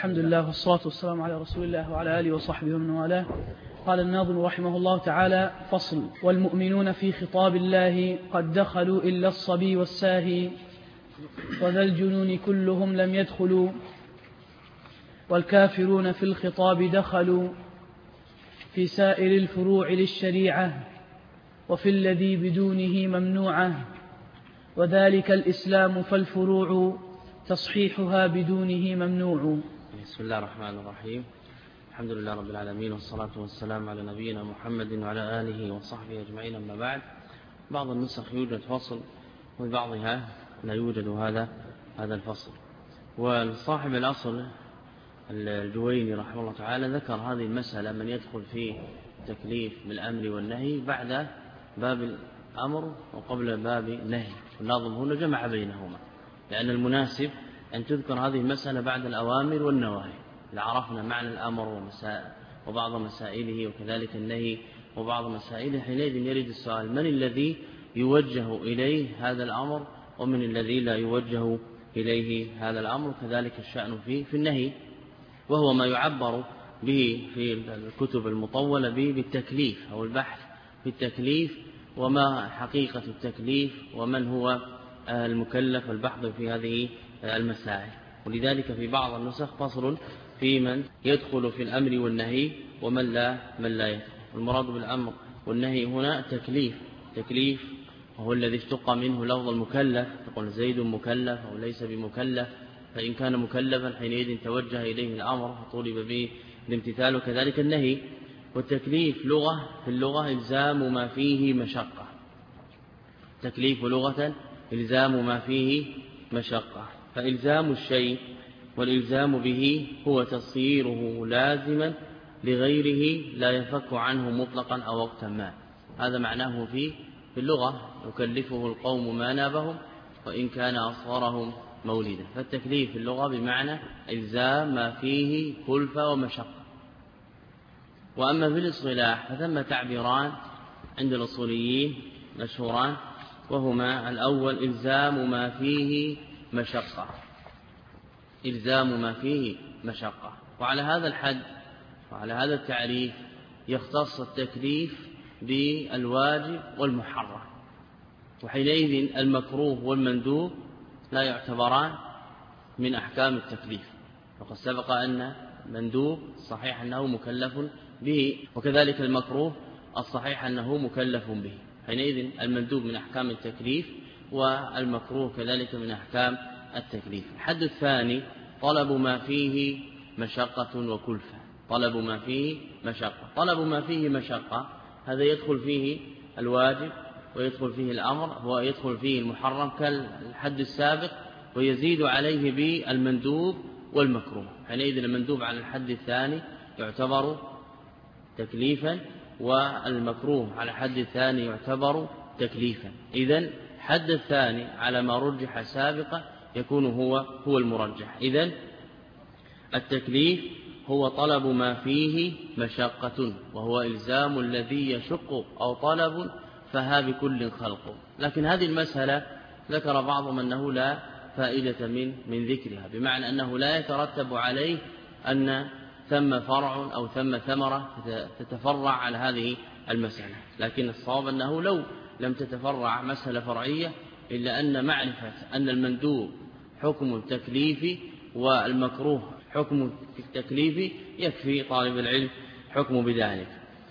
الحمد لله والصلاة والسلام على رسول الله وعلى آله وصحبه ومن والاه. قال الناظم رحمه الله تعالى: فصل. والمؤمنون في خطاب الله قد دخلوا إلا الصبي والساهي وذا الجنون كلهم لم يدخلوا، والكافرون في الخطاب دخلوا في سائر الفروع للشريعة وفي الذي بدونه ممنوعة، وذلك الإسلام فالفروع تصحيحها بدونه ممنوع. بسم الله الرحمن الرحيم. الحمد لله رب العالمين، والصلاة والسلام على نبينا محمد وعلى آله وصحبه أجمعين. أما بعد، بعض النسخ يوجد فصل وفي بعضها لا يوجد هذا الفصل. والصاحب الأصل الجويني رحمه الله تعالى ذكر هذه المسألة من يدخل في تكليف بالأمر والنهي بعد باب الأمر وقبل باب النهي. والناظم هنا جمع بينهما، لأن المناسب أن تذكر هذه المسألة بعد الأوامر والنواهي. لعرفنا معنى الأمر وبعض مسائله وكذلك النهي وبعض مسائله، حينئذ يرد السؤال: من الذي يوجه إليه هذا الأمر ومن الذي لا يوجه إليه هذا الأمر؟ كذلك الشأن في النهي، وهو ما يعبر به في الكتب المطولة به بالتكليف أو البحث في التكليف، وما حقيقة التكليف ومن هو المكلف، والبحث في هذه المسائل. ولذلك في بعض النسخ فصل في من يدخل في الأمر والنهي ومن لا يدخل. المراد بالأمر والنهي هنا تكليف وهو الذي اشتق منه لفظ المكلف، تقول زيد مكلف أو ليس بمكلف، فإن كان مكلفا حينئذ توجه إليه الأمر فطولب به الامتثال. وكذلك النهي. والتكليف في اللغة إلزام ما فيه مشقة. تكليف لغة إلزام ما فيه مشقة، فإلزام الشيء والإلزام به هو تصيره لازما لغيره لا يفك عنه مطلقا أو وقتا ما. هذا معناه في اللغة: يكلفه القوم ما نابهم وإن كان أصغرهم مولدا. فالتكليف في اللغة بمعنى إلزام ما فيه كلفة ومشقة. وأما في الاصطلاح فثم تعبيران عند الأصوليين مشهوران، وهما: الأول إلزام ما فيه مشقة، إلزام ما فيه مشقة. وعلى هذا الحد وعلى هذا التعريف يختص التكليف بالواجب والمحرم، وحينئذ المكروه والمندوب لا يعتبران من أحكام التكليف. وقد سبق أن المندوب الصحيح أنه مكلف به، وكذلك المكروه الصحيح أنه مكلف به. حينئذ المندوب من أحكام التكليف والمكروه كذلك من أحكام التكليف. الحد الثاني طلب ما فيه مشقة وكلفة. طلب ما فيه مشقة. طلب ما فيه مشقة هذا يدخل فيه الواجب ويدخل فيه الأمر ويدخل فيه المحرم كالحد السابق، ويزيد عليه بالمندوب والمكروه. حينئذ المندوب على الحد الثاني يعتبر تكليفا، والمكروه على الحد الثاني يعتبر تكليفا. إذن الحد الثاني على ما رجح سابقا يكون هو المرجح. إذن التكليف هو طلب ما فيه مشقة، وهو إلزام الذي يشق أو طلب فها بكل خلق. لكن هذه المسألة ذكر بعضهم أنه لا فائدة من ذكرها، بمعنى أنه لا يترتب عليه أن ثم فرع أو ثم ثمرة تتفرع على هذه المسألة. لكن الصواب أنه لو لم تتفرع مسألة فرعية، إلا أن معرفة أن المندوب حكم التكليف والمكروه حكم التكليف يكفي طالب العلم حكم بذلك.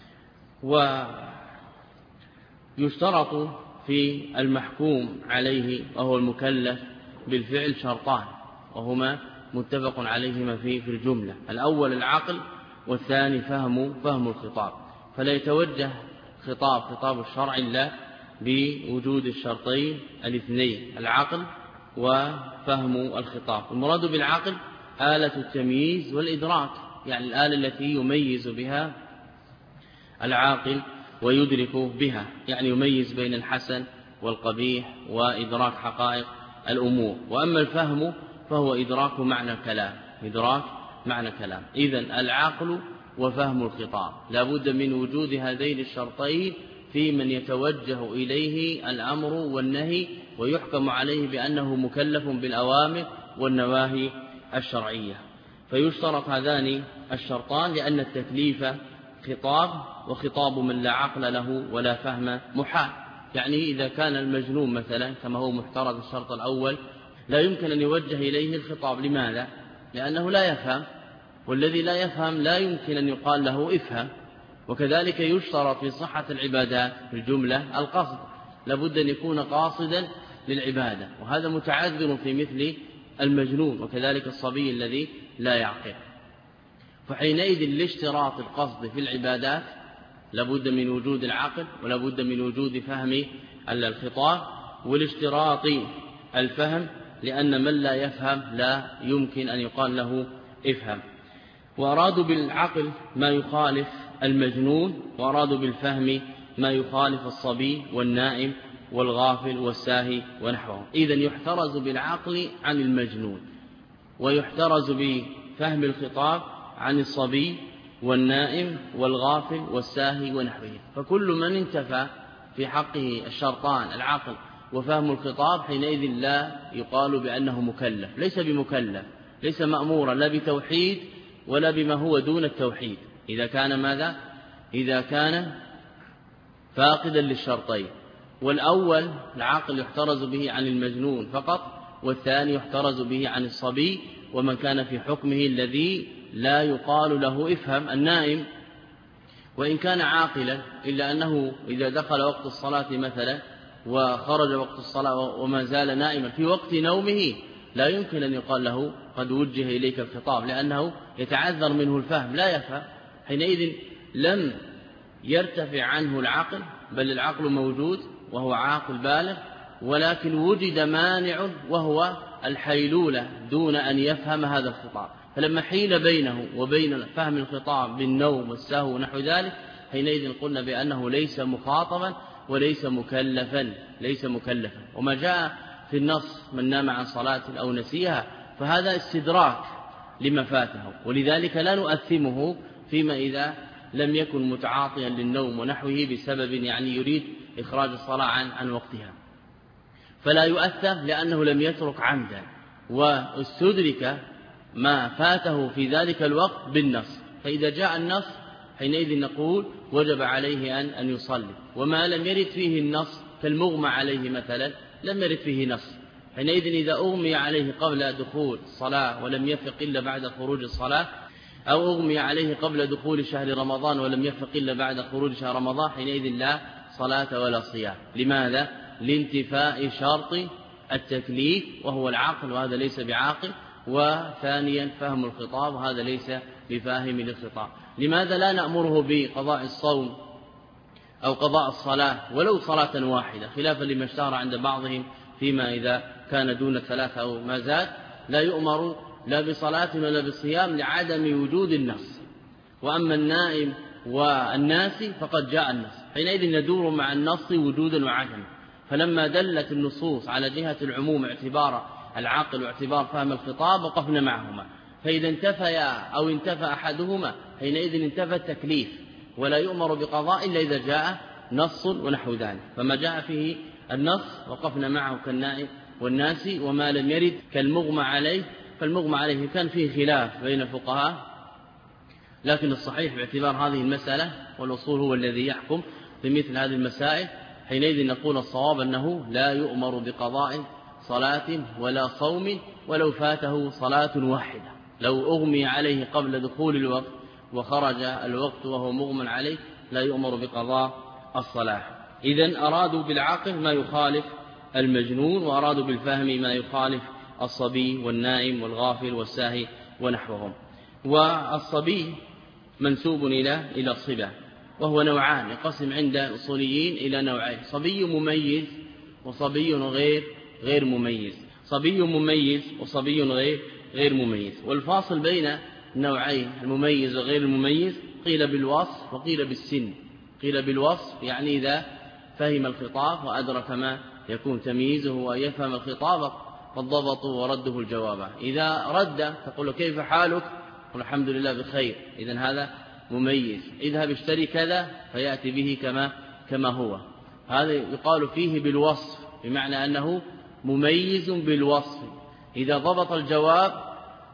ويشترط في المحكوم عليه وهو المكلف بالفعل شرطان، وهما متفق عليهما في الجملة: الأول العقل، والثاني فهم الخطاب. فلا يتوجه خطاب الشرع إلا بوجود الشرطين الاثنين: العقل وفهم الخطاب. المراد بالعقل آلة التمييز والإدراك، يعني الآلة التي يميز بها العاقل ويدرك بها، يعني يميز بين الحسن والقبيح وإدراك حقائق الأمور. وأما الفهم فهو إدراك معنى كلام. إذن العقل وفهم الخطاب لا بد من وجود هذين الشرطين في من يتوجه إليه الأمر والنهي ويحكم عليه بأنه مكلف بالأوامر والنواهي الشرعية. فيشترط هذان الشرطان، لأن التكليف خطاب، وخطاب من لا عقل له ولا فهم محال. يعني إذا كان المجنون مثلا كما هو محترز الشرط الأول لا يمكن أن يوجه إليه الخطاب. لماذا؟ لأنه لا يفهم، والذي لا يفهم لا يمكن أن يقال له افهم. وكذلك يشترط في صحة العبادات في الجملة القصد، لابد أن يكون قاصدا للعبادة، وهذا متعذر في مثل المجنون، وكذلك الصبي الذي لا يعقل. فحينئذ لاشتراط القصد في العبادات لابد من وجود العقل، ولابد من وجود فهم الخطاب، والاشتراط الفهم، لأن من لا يفهم لا يمكن أن يقال له افهم. وأرادوا بالعقل ما يخالف المجنون، وأرادوا بالفهم ما يخالف الصبي والنائم والغافل والساهي ونحوه. إذن يحترز بالعقل عن المجنون، ويحترز بفهم الخطاب عن الصبي والنائم والغافل والساهي ونحوه. فكل من انتفى في حقه الشرطان العقل وفهم الخطاب حينئذ لا يقال بأنه مكلف، ليس بمكلف، ليس مأمورا لا بتوحيد ولا بما هو دون التوحيد، إذا كان ماذا؟ إذا كان فاقدا للشرطين. والأول العقل يحترز به عن المجنون فقط، والثاني يحترز به عن الصبي ومن كان في حكمه الذي لا يقال له افهم. النائم وإن كان عاقلا إلا أنه إذا دخل وقت الصلاة مثلا وخرج وقت الصلاة وما زال نائما في وقت نومه لا يمكن أن يقال له قد وجه إليك الخطاب، لأنه يتعذر منه الفهم، لا يفهم. حينئذ لم يرتفع عنه العقل، بل العقل موجود وهو عاقل بالغ، ولكن وجد مانع وهو الحيلولة دون أن يفهم هذا الخطاب. فلما حيل بينه وبين فهم الخطاب بالنوم والسهو ونحو ذلك حينئذ قلنا بأنه ليس مخاطبا وليس مكلفا، ليس مكلفا. وما جاء في النص من نام عن صلاة أو نسيها فهذا استدراك لما فاته، ولذلك لا نؤثمه فيما إذا لم يكن متعاطيا للنوم ونحوه بسبب يعني يريد إخراج الصلاة عن وقتها، فلا يؤثم لأنه لم يترك عمدا، واستدرك ما فاته في ذلك الوقت بالنص. فإذا جاء النص حينئذ نقول وجب عليه أن يصلي. وما لم يرد فيه النص كالمغمى عليه مثلا لم يرد فيه نص، حينئذ إذا أغمي عليه قبل دخول الصلاة ولم يفق إلا بعد خروج الصلاة، أو أغمي عليه قبل دخول شهر رمضان ولم يفق إلا بعد خروج شهر رمضان، حينئذ لا صلاة ولا صيام. لماذا؟ لانتفاء شرط التكليف وهو العقل، وهذا ليس بعاقل. وثانيا فهم الخطاب، وهذا ليس بفاهم للخطاب. لماذا لا نأمره بقضاء الصوم أو قضاء الصلاة ولو صلاة واحدة، خلافا لما اشتهر عند بعضهم فيما إذا كان دون الثلاثة أو ما زاد لا يؤمر لا بصلاة ولا بصيام لعدم وجود النص. وأما النائم والناس فقد جاء النص، حينئذ ندور مع النص وجودا وعدما. فلما دلت النصوص على جهة العموم اعتبار العقل واعتبار فهم الخطاب وقفنا معهما، فإذا انتفيا أو انتفى أحدهما حينئذ انتفى التكليف، ولا يؤمر بقضاء إلا إذا جاء نص ونحو ذلك. فما جاء فيه النص وقفنا معه كالنائم والناس، وما لم يرد كالمغمى عليه، فالمغمى عليه كان فيه خلاف بين الفقهاء، لكن الصحيح باعتبار هذه المسألة والأصول هو الذي يحكم في مثل هذه المسائل، حينئذ نقول الصواب أنه لا يؤمر بقضاء صلاة ولا صوم ولو فاته صلاة واحدة. لو أغمي عليه قبل دخول الوقت وخرج الوقت وهو مغمى عليه لا يؤمر بقضاء الصلاة. إذن أرادوا بالعقل ما يخالف المجنون، وأرادوا بالفهم ما يخالف الصبي والنائم والغافل والساهي ونحوهم. والصبي منسوب إلى الصبا، وهو نوعان، يقسم عند الأصوليين إلى نوعين: صبي مميز وصبي غير مميز. صبي مميز وصبي غير مميز. والفاصل بين النوعين المميز وغير المميز قيل بالوصف وقيل بالسن. قيل بالوصف يعني إذا فهم الخطاب وأدرك ما يكون تمييزه ويفهم الخطاب فالضبط ورده الجواب. إذا رد تقول له كيف حالك؟ قل الحمد لله بخير، إذن هذا مميز. اذهب اشتري كذا فيأتي به كما هو. هذا يقال فيه بالوصف، بمعنى أنه مميز بالوصف. إذا ضبط الجواب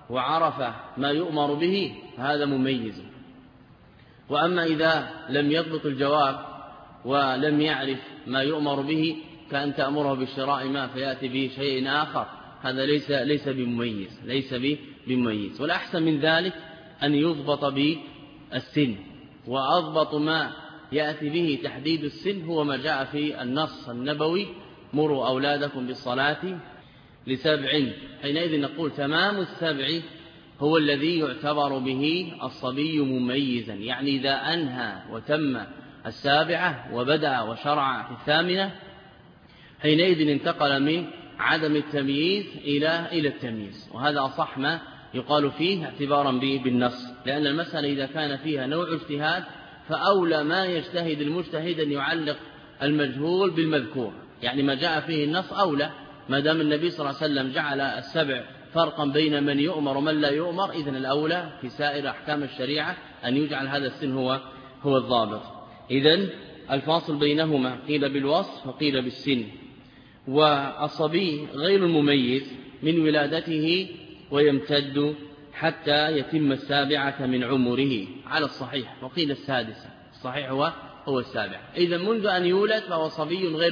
وعرف ما يؤمر به هذا مميز. وأما إذا لم يضبط الجواب ولم يعرف ما يؤمر به كأن تأمره بالشراء ما فيأتي به شيء آخر، هذا ليس بمميز. والأحسن من ذلك أن يضبط بالسن، وأضبط ما يأتي به تحديد السن هو ما جاء في النص النبوي: مروا أولادكم بالصلاة ل7. حينئذ نقول تمام ال7 هو الذي يعتبر به الصبي مميزا، يعني إذا أنهى وتم 7 وبدأ وشرع في 8 حينئذ انتقل من عدم التمييز إلى التمييز. وهذا أصح ما يقال فيه اعتبارا به بالنص، لأن المسألة إذا كان فيها نوع اجتهاد فأولى ما يجتهد المجتهد أن يعلق المجهول بالمذكور، يعني ما جاء فيه النص أولى، ما دام النبي صلى الله عليه وسلم جعل 7 فرقا بين من يؤمر ومن لا يؤمر، إذن الأولى في سائر أحكام الشريعة أن يجعل هذا السن هو الضابط. إذن الفاصل بينهما قيل بالوصف وقيل بالسن. والصبي غير المميز من ولادته ويمتد حتى يتم 7 من عمره على الصحيح، وقيل 6، الصحيح هو 7. إذا منذ أن يولد فهو صبي غير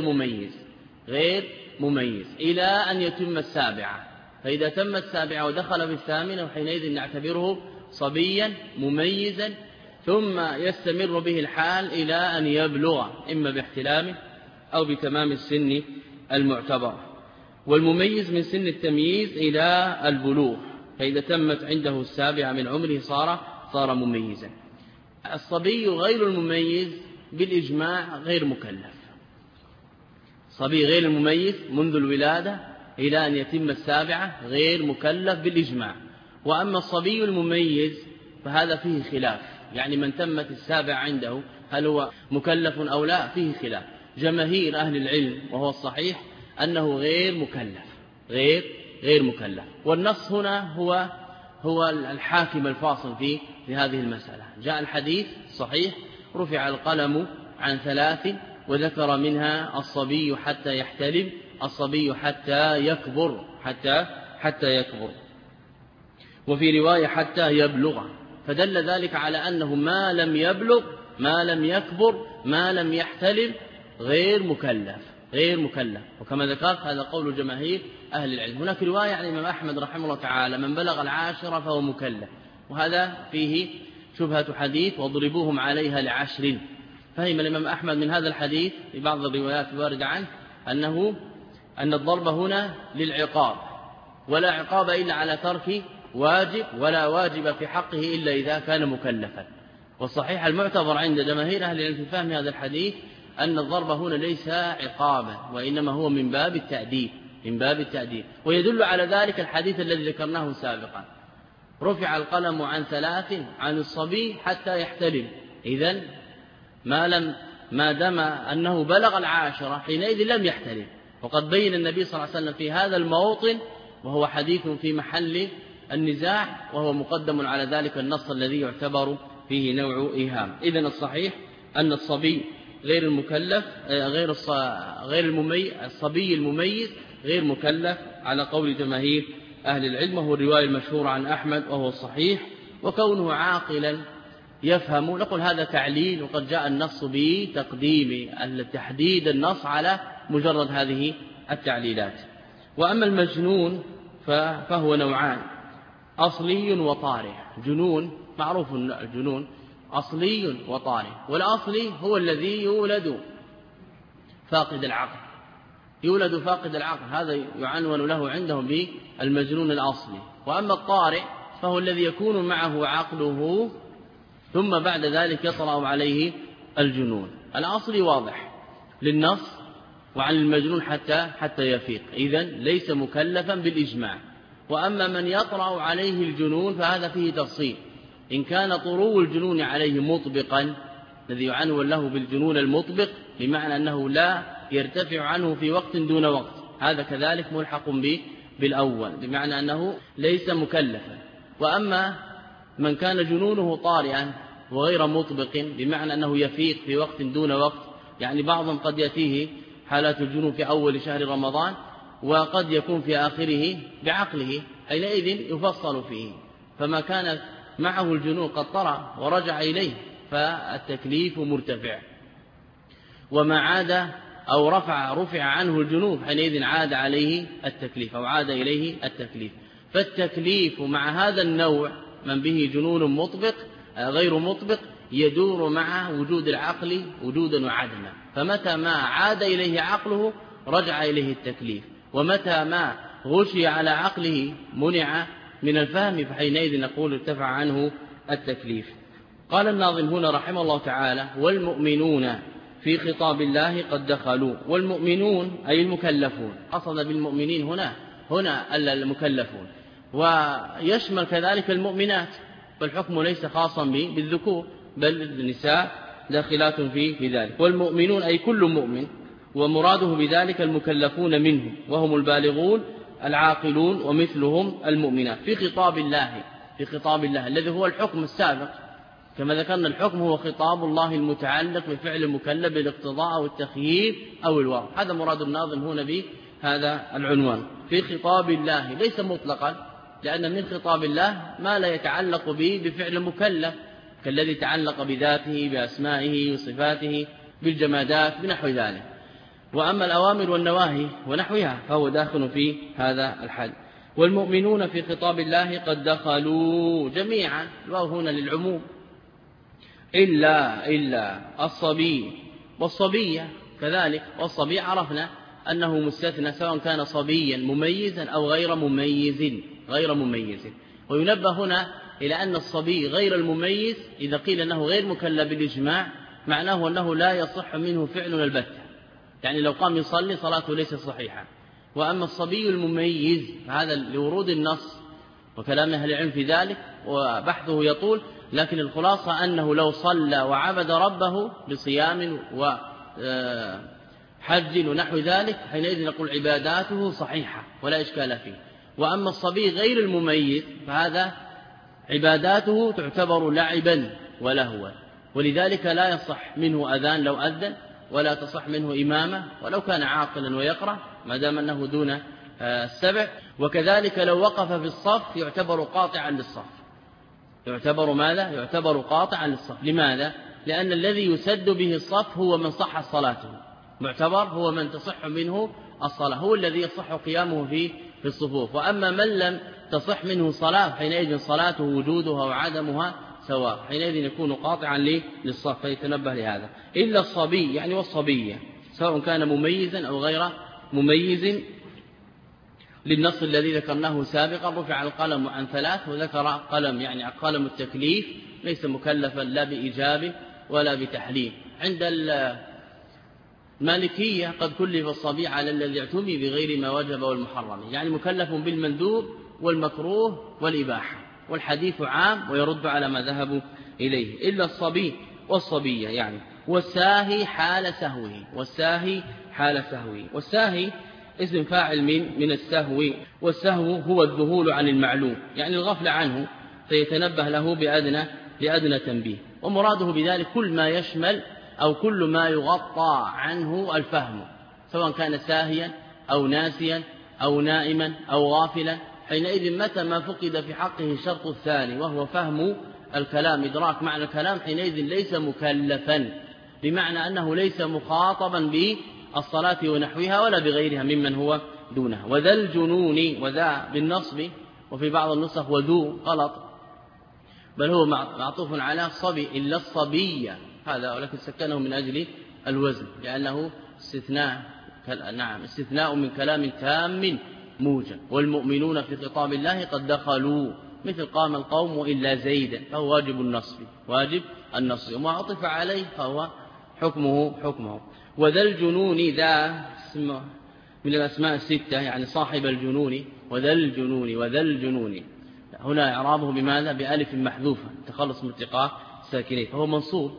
مميز إلى أن يتم 7. فإذا تم 7 ودخل في 8 وحينئذ نعتبره صبيا مميزا، ثم يستمر به الحال إلى أن يبلغ إما باحتلامه أو بتمام السن المعتبر. والمميز من سن التمييز إلى البلوغ، فإذا تمت عنده 7 من عمره صار مميزا. الصبي غير المميز بالإجماع غير مكلف. صبي غير المميز منذ الولادة إلى أن يتم 7 غير مكلف بالإجماع. وأما الصبي المميز فهذا فيه خلاف، يعني من تمت 7 عنده هل هو مكلف أو لا، فيه خلاف. جماهير أهل العلم وهو الصحيح أنه غير مكلف. والنص هنا هو الحاكم الفاصل في هذه المسألة. جاء الحديث صحيح: رفع القلم عن 3 وذكر منها الصبي حتى يحتلم، الصبي حتى يكبر، وفي رواية حتى يبلغ. فدل ذلك على أنه ما لم يبلغ، ما لم يكبر، ما لم يحتلم غير مكلف. وكما ذكرت هذا قول جماهير أهل العلم. هناك رواية عن الإمام أحمد رحمه الله تعالى: من بلغ 10 فهو مكلف، وهذا فيه شبهة حديث وضربوهم عليها ل10. فهم الإمام أحمد من هذا الحديث في بعض الروايات الواردة عنه أن الضرب هنا للعقاب، ولا عقاب إلا على ترك واجب، ولا واجب في حقه إلا إذا كان مكلفا. والصحيح المعتبر عند جماهير أهل العلم في فهم هذا الحديث أن الضرب هنا ليس عقابا، وإنما هو من باب التأديب. ويدل على ذلك الحديث الذي ذكرناه سابقا: رفع القلم عن 3 عن الصبي حتى يحتلم. إذن ما دام أنه بلغ 10 حينئذ لم يحتلم. وقد بين النبي صلى الله عليه وسلم في هذا الموطن، وهو حديث في محل النزاع، وهو مقدم على ذلك النص الذي يعتبر فيه نوع إيهام. إذن الصحيح أن الصبي غير المكلف الصبي المميز غير مكلف على قول جماهير أهل العلم، وهو الرواية المشهورة عن أحمد وهو الصحيح. وكونه عاقلا يفهم، نقول هذا تعليل، وقد جاء النص بتقديم تحديد النص على مجرد هذه التعليلات. وأما المجنون فهو نوعان: أصلي وطارئ. جنون معروف، الجنون أصلي وطارئ. والأصلي هو الذي يولد فاقد العقل، هذا يعنون له عندهم بالمجنون الأصلي. وأما الطارئ فهو الذي يكون معه عقله ثم بعد ذلك يطرأ عليه الجنون. الأصلي واضح للنص، وعن المجنون حتى يفيق، إذن ليس مكلفا بالإجماع. وأما من يطرأ عليه الجنون فهذا فيه تفصيل: إن كان طرو الجنون عليه مطبقا، الذي يعنون له بالجنون المطبق بمعنى أنه لا يرتفع عنه في وقت دون وقت، هذا كذلك ملحق بالأول بمعنى أنه ليس مكلفا. وأما من كان جنونه طارئا وغير مطبق بمعنى أنه يفيق في وقت دون وقت، يعني بعضهم قد يأتيه حالات الجنون في أول شهر رمضان، وقد يكون في آخره بعقله، حينئذ يفصل فيه. فما كان معه الجنون قد طرأ ورجع إليه فالتكليف مرتفع، وما عاد أو رفع عنه الجنوب حينئذ عاد عليه التكليف أو عاد إليه التكليف. فالتكليف مع هذا النوع من به جنون مطبق غير مطبق يدور مع وجود العقل وجودا وعدما، فمتى ما عاد إليه عقله رجع إليه التكليف، ومتى ما غشي على عقله منع من الفهم فحينئذ نقول ارتفع عنه التكليف. قال الناظم هنا رحمه الله تعالى: والمؤمنون في خطاب الله قد دخلوا. والمؤمنون أي المكلفون، قصد بالمؤمنين هنا المكلفون، ويشمل كذلك المؤمنات، فالحكم ليس خاصا بالذكور بل النساء داخلات في ذلك. والمؤمنون أي كل مؤمن، ومراده بذلك المكلفون منهم وهم البالغون العاقلون ومثلهم المؤمنات في خطاب الله الذي هو الحكم السابق. كما ذكرنا الحكم هو خطاب الله المتعلق بفعل المكلف بالاقتضاء أو التخيير أو الوضع. هذا مراد الناظم هنا بهذا العنوان في خطاب الله، ليس مطلقا، لأن من خطاب الله ما لا يتعلق به بفعل مكلف كالذي تعلق بذاته بأسمائه وصفاته بالجمادات بنحو ذلك. وأما الأوامر والنواهي ونحوها فهو داخل في هذا الحد. والمؤمنون في خطاب الله قد دخلوا جميعا، الواو هنا للعموم، إلا الصبي والصبية كذلك. والصبي عرفنا أنه مستثنى سواء كان صبيا مميزا أو غير مميز. وينبه هنا إلى أن الصبي غير المميز إذا قيل أنه غير مكلف بالإجماع معناه أنه لا يصح منه فعل البتة، يعني لو قام يصلي صلاته ليست صحيحة. وأما الصبي المميز فهذا لورود النص وكلام أهل العلم في ذلك وبحثه يطول، لكن الخلاصة أنه لو صلى وعبد ربه بصيام وحج ونحو ذلك حينئذ نقول عباداته صحيحة ولا إشكال فيه. وأما الصبي غير المميز فهذا عباداته تعتبر لعبا ولهوا، ولذلك لا يصح منه أذان لو أذن، ولا تصح منه إمامة ولو كان عاقلا ويقرأ ما دام أنه دون السبع. وكذلك لو وقف في الصف يعتبر قاطعا للصف. يعتبر قاطعا للصف. لماذا؟ لأن الذي يسد به الصف هو من صح صلاته، معتبر هو من تصح منه الصلاة، هو الذي يصح قيامه في الصفوف. وأما من لم تصح منه صلاة حينئذ صلاته وجودها وعدمها سواء، حينئذ يكون قاطعا للصف، فيتنبه لهذا. إلا الصبي يعني والصبية سواء كان مميزا أو غير مميز، للنص الذي ذكرناه سابقا: رفع القلم عن 3، وذكر قلم يعني قلم التكليف ليس مكلفا لا بإيجاب ولا بتحليل. عند المالكية قد كلف الصبي على الذي اعتمي بغير ما وجب والمحرم، يعني مكلف بالمندوب والمكروه والإباحة، والحديث عام ويرد على ما ذهبوا إليه. إلا الصبي والصبية يعني. والساهي حال سهوه. والساهي اسم فاعل من السهو، والسهو هو الذهول عن المعلوم يعني الغفل عنه، فيتنبه له بأدنى تنبيه. ومراده بذلك كل ما يشمل أو كل ما يغطى عنه الفهم، سواء كان ساهيا أو ناسيا أو نائما أو غافلا. حينئذ متى ما فقد في حقه الشرط الثاني وهو فهم الكلام، إدراك معنى الكلام، حينئذ ليس مكلفا، بمعنى أنه ليس مخاطبا بالصلاة ونحوها ولا بغيرها ممن هو دونها. وذا الجنون، وذا بالنصب، وفي بعض النسخ وذو غلط، بل هو معطوف على الصبي. إلا الصبية هذا، ولكن سكنه من أجل الوزن لأنه استثناء من كلام تام موجب. والمؤمنون في خطاب الله قد دخلوا، مثل قام القوم إلا زيدا، فهو واجب النصب، وما عطف عليه فهو حكمه. وذا الجنون، ذا اسم من الأسماء الستة يعني صاحب الجنون. وذا الجنون هنا إعرابه بماذا؟ بألف محذوفة تخلص من التقاء ساكنين، فهو منصوب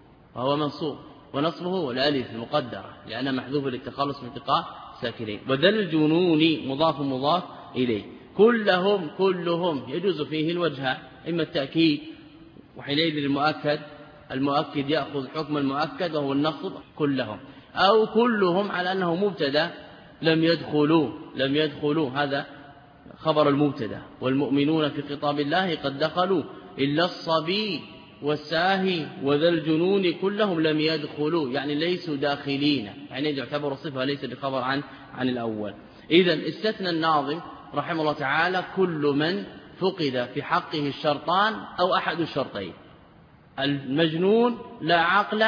ونصبه الألف المقدرة لأنها محذوفة للتخلص من التقاء ساكنين. وذا الجنون مضاف إليه. كلهم يجوز فيه الوجه، إما التأكيد وحينئذ المؤكد يأخذ حكم المؤكد وهو النصب كلهم، أو كلهم على أنه مبتدا لم يدخلوا هذا خبر المبتدا، والمؤمنون في خطاب الله قد دخلوا إلا الصبي والساهي وذا الجنون كلهم لم يدخلوا، يعني ليسوا داخلين، يعني يعتبر صفة ليس بخبر عن الأول. إذن استثنى الناظم رحمه الله تعالى كل من فقد في حقه الشرطان أو أحد الشرطين. المجنون لا عقل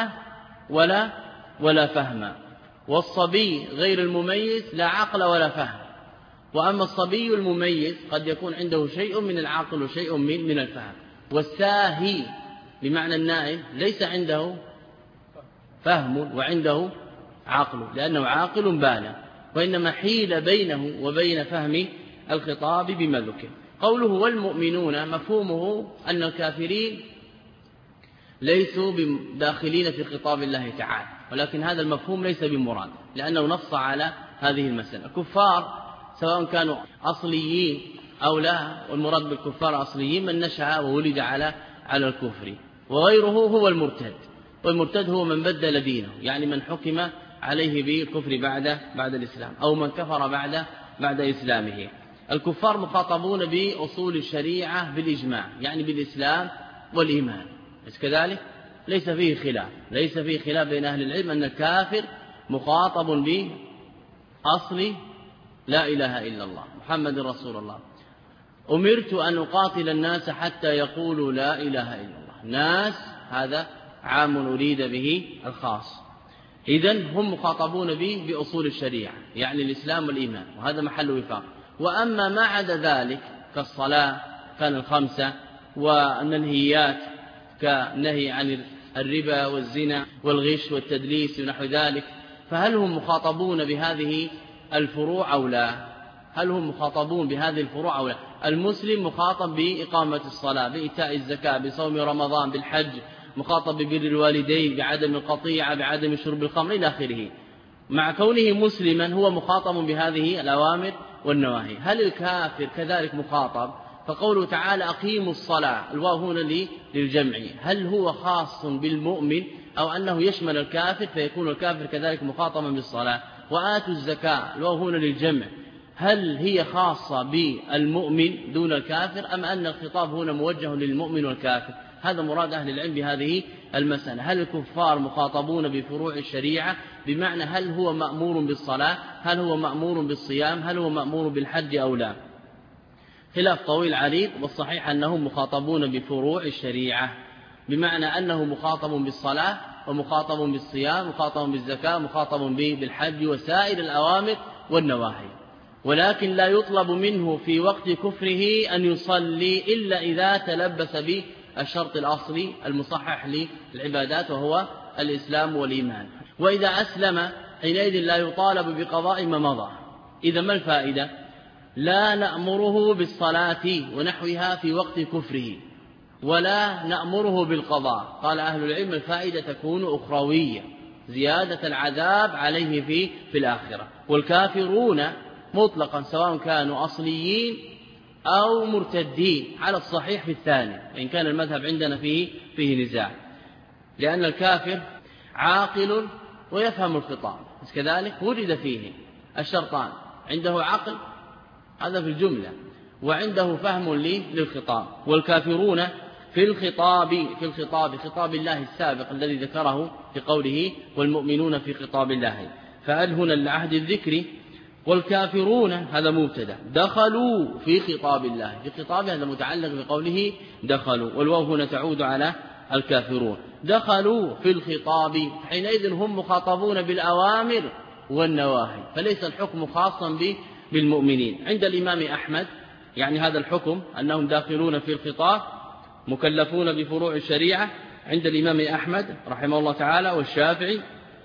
ولا فهم، والصبي غير المميز لا عقل ولا فهم. وأما الصبي المميز قد يكون عنده شيء من العقل وشيء من الفهم. والساهي بمعنى النائم ليس عنده فهم وعنده عقل، لأنه عاقل بالغ، وإنما حيل بينه وبين فهم الخطاب بما ذكر. قوله والمؤمنون مفهومه أن الكافرين ليسوا داخلين في خطاب الله تعالى، ولكن هذا المفهوم ليس بمراد، لأنه نص على هذه المسألة. الكفار سواء كانوا أصليين أو لا، والمراد بالكفار أصليين من نشأ وولد على الكفر، وغيره هو المرتد، والمرتد هو من بدل دينه، يعني من حكم عليه بالكفر بعد الإسلام، أو من كفر بعد إسلامه. الكفار مخاطبون بأصول الشريعة بالإجماع، يعني بالإسلام والإيمان، بس كذلك ليس فيه خلاف بين أهل العلم أن الكافر مخاطب بأصل لا إله إلا الله محمد رسول الله. أمرت أن أقاتل الناس حتى يقولوا لا إله إلا الله. ناس هذا عام أريد به الخاص، إذن هم مخاطبون به بأصول الشريعة، يعني الإسلام والإيمان، وهذا محل وفاق. وأما ما عدا ذلك كالصلاة كان الخمسة والنهيات كالنهي عن الربا والزنا والغش والتدليس ونحو ذلك، فهل هم مخاطبون بهذه الفروع أو لا؟ هل هم مخاطبون بهذه الفروع أو لا؟ المسلم مخاطب بإقامة الصلاة، بإيتاء الزكاة، بصوم رمضان، بالحج، مخاطب ببر الوالدين، بعدم القطيعة، بعدم شرب الخمر إلى آخره. مع كونه مسلما هو مخاطب بهذه الأوامر والنواهي. هل الكافر كذلك مخاطب؟ فقوله تعالى أقيموا الصلاة، الواو هنا للجمع، هل هو خاص بالمؤمن أو أنه يشمل الكافر فيكون الكافر كذلك مخاطبا بالصلاة؟ وآتوا الزكاة، الواو هنا للجمع، هل هي خاصة بالمؤمن دون الكافر أم أن الخطاب هنا موجه للمؤمن والكافر؟ هذا مراد أهل العلم بهذه المسألة. هل الكفار مخاطبون بفروع الشريعة، بمعنى هل هو مأمور بالصلاة، هل هو مأمور بالصيام، هل هو مأمور بالحج أو لا؟ خلاف طويل عريض، والصحيح أنهم مخاطبون بفروع الشريعة، بمعنى أنه مخاطب بالصلاة ومخاطب بالصيام، مخاطب بالزكاة، مخاطب بالحج وسائر الأوامر والنواهي، ولكن لا يطلب منه في وقت كفره أن يصلي إلا إذا تلبس بالشرط الأصلي المصحح للعبادات وهو الإسلام والإيمان. وإذا أسلم حينئذ لا يطالب بقضاء ما مضى. إذا ما الفائدة؟ لا نأمره بالصلاة ونحوها في وقت كفره، ولا نأمره بالقضاء. قال أهل العلم الفائدة تكون أخروية، زيادة العذاب عليه في الآخرة. والكافرون مطلقا سواء كانوا أصليين أو مرتدين على الصحيح في الثاني، وإن كان المذهب عندنا فيه نزاع، لأن الكافر عاقل ويفهم الخطاب، بس كذلك وجد فيه الشرطان، عنده عقل هذا في الجملة، وعنده فهم للخطاب. والكافرون في خطاب الله السابق الذي ذكره في قوله والمؤمنون في خطاب الله، فهل هنا لعهد الذكر. والكافرون هذا مبتدا، دخلوا في خطاب الله، في خطابه هذا متعلق بقوله دخلوا، والواو هنا تعود على الكافرون. دخلوا في الخطاب، حينئذ هم مخاطبون بالأوامر والنواهي، فليس الحكم خاصا بالمؤمنين. عند الإمام أحمد يعني هذا الحكم أنهم داخلون في الخطاب مكلفون بفروع الشريعة عند الإمام أحمد رحمه الله تعالى والشافعي،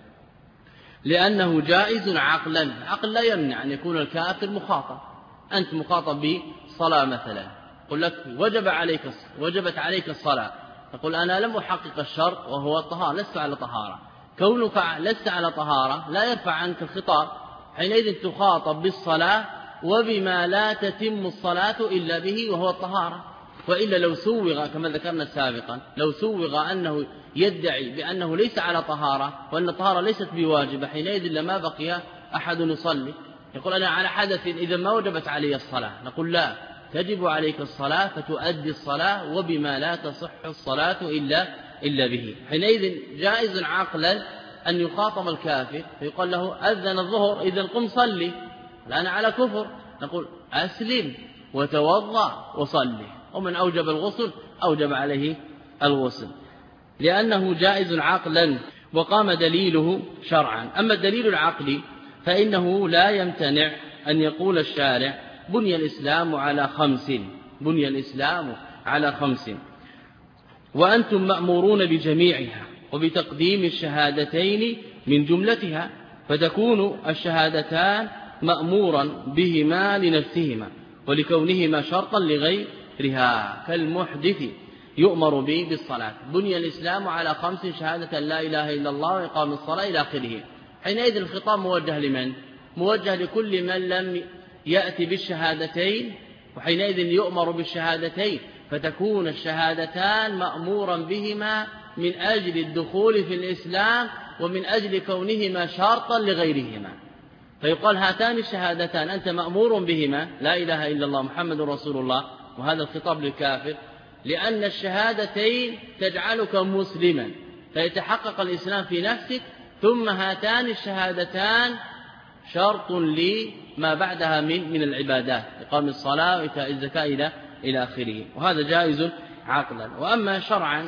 لأنه جائز عقلا. عقل لا يمنع أن يكون الكافر مخاطب. أنت مخاطب بالصلاة مثلا، قل لك وجبت عليك الصلاة، تقول أنا لم أحقق الشرط وهو الطهارة، لست على طهارة. كونك لست على طهارة لا يرفع عنك الخطاب، حينئذ تخاطب بالصلاة وبما لا تتم الصلاة إلا به وهو الطهارة. وإلا لو سوغ كما ذكرنا سابقا، لو سوغ أنه يدعي بأنه ليس على طهارة وأن الطهارة ليست بواجبة، حينئذ لما بقي أحد يصلي، يقول أنا على حدث إذا ما وجبت علي الصلاة، نقول لا، تجب عليك الصلاة فتؤدي الصلاة وبما لا تصح الصلاة إلا به. حينئذ جائز عقلا أن يخاطب الكافر فيقال له أذن الظهر إذا قم صلي، الآن على كفر، نقول أسلم وتوضأ وصلي، ومن أوجب الغسل أوجب عليه الغسل لأنه جائز عقلا وقام دليله شرعا. أما الدليل العقلي فإنه لا يمتنع أن يقول الشارع بني الإسلام على خمس وأنتم مأمورون بجميعها وبتقديم الشهادتين من جملتها، فتكون الشهادتان مأمورا بهما لنفسهما ولكونهما شرطا لغيرها كالمحدث يؤمر به بالصلاة. بني الإسلام على 5 شهادة لا إله إلا الله وإقام الصلاة إلى آخره. حينئذ الخطاب موجه لمن؟ موجه لكل من لم يأتي بالشهادتين، وحينئذ يؤمر بالشهادتين، فتكون الشهادتان مأمورا بهما من أجل الدخول في الإسلام ومن أجل كونهما شرطا لغيرهما. فيقال هاتان الشهادتان أنت مأمور بهما، لا إله إلا الله محمد رسول الله، وهذا الخطاب للكافر، لأن الشهادتين تجعلك مسلما فيتحقق الإسلام في نفسك، ثم هاتان الشهادتان شرط لما بعدها من العبادات، إقام الصلاة وإيتاء الزكاة إلى آخره، وهذا جائز عقلا. وأما شرعا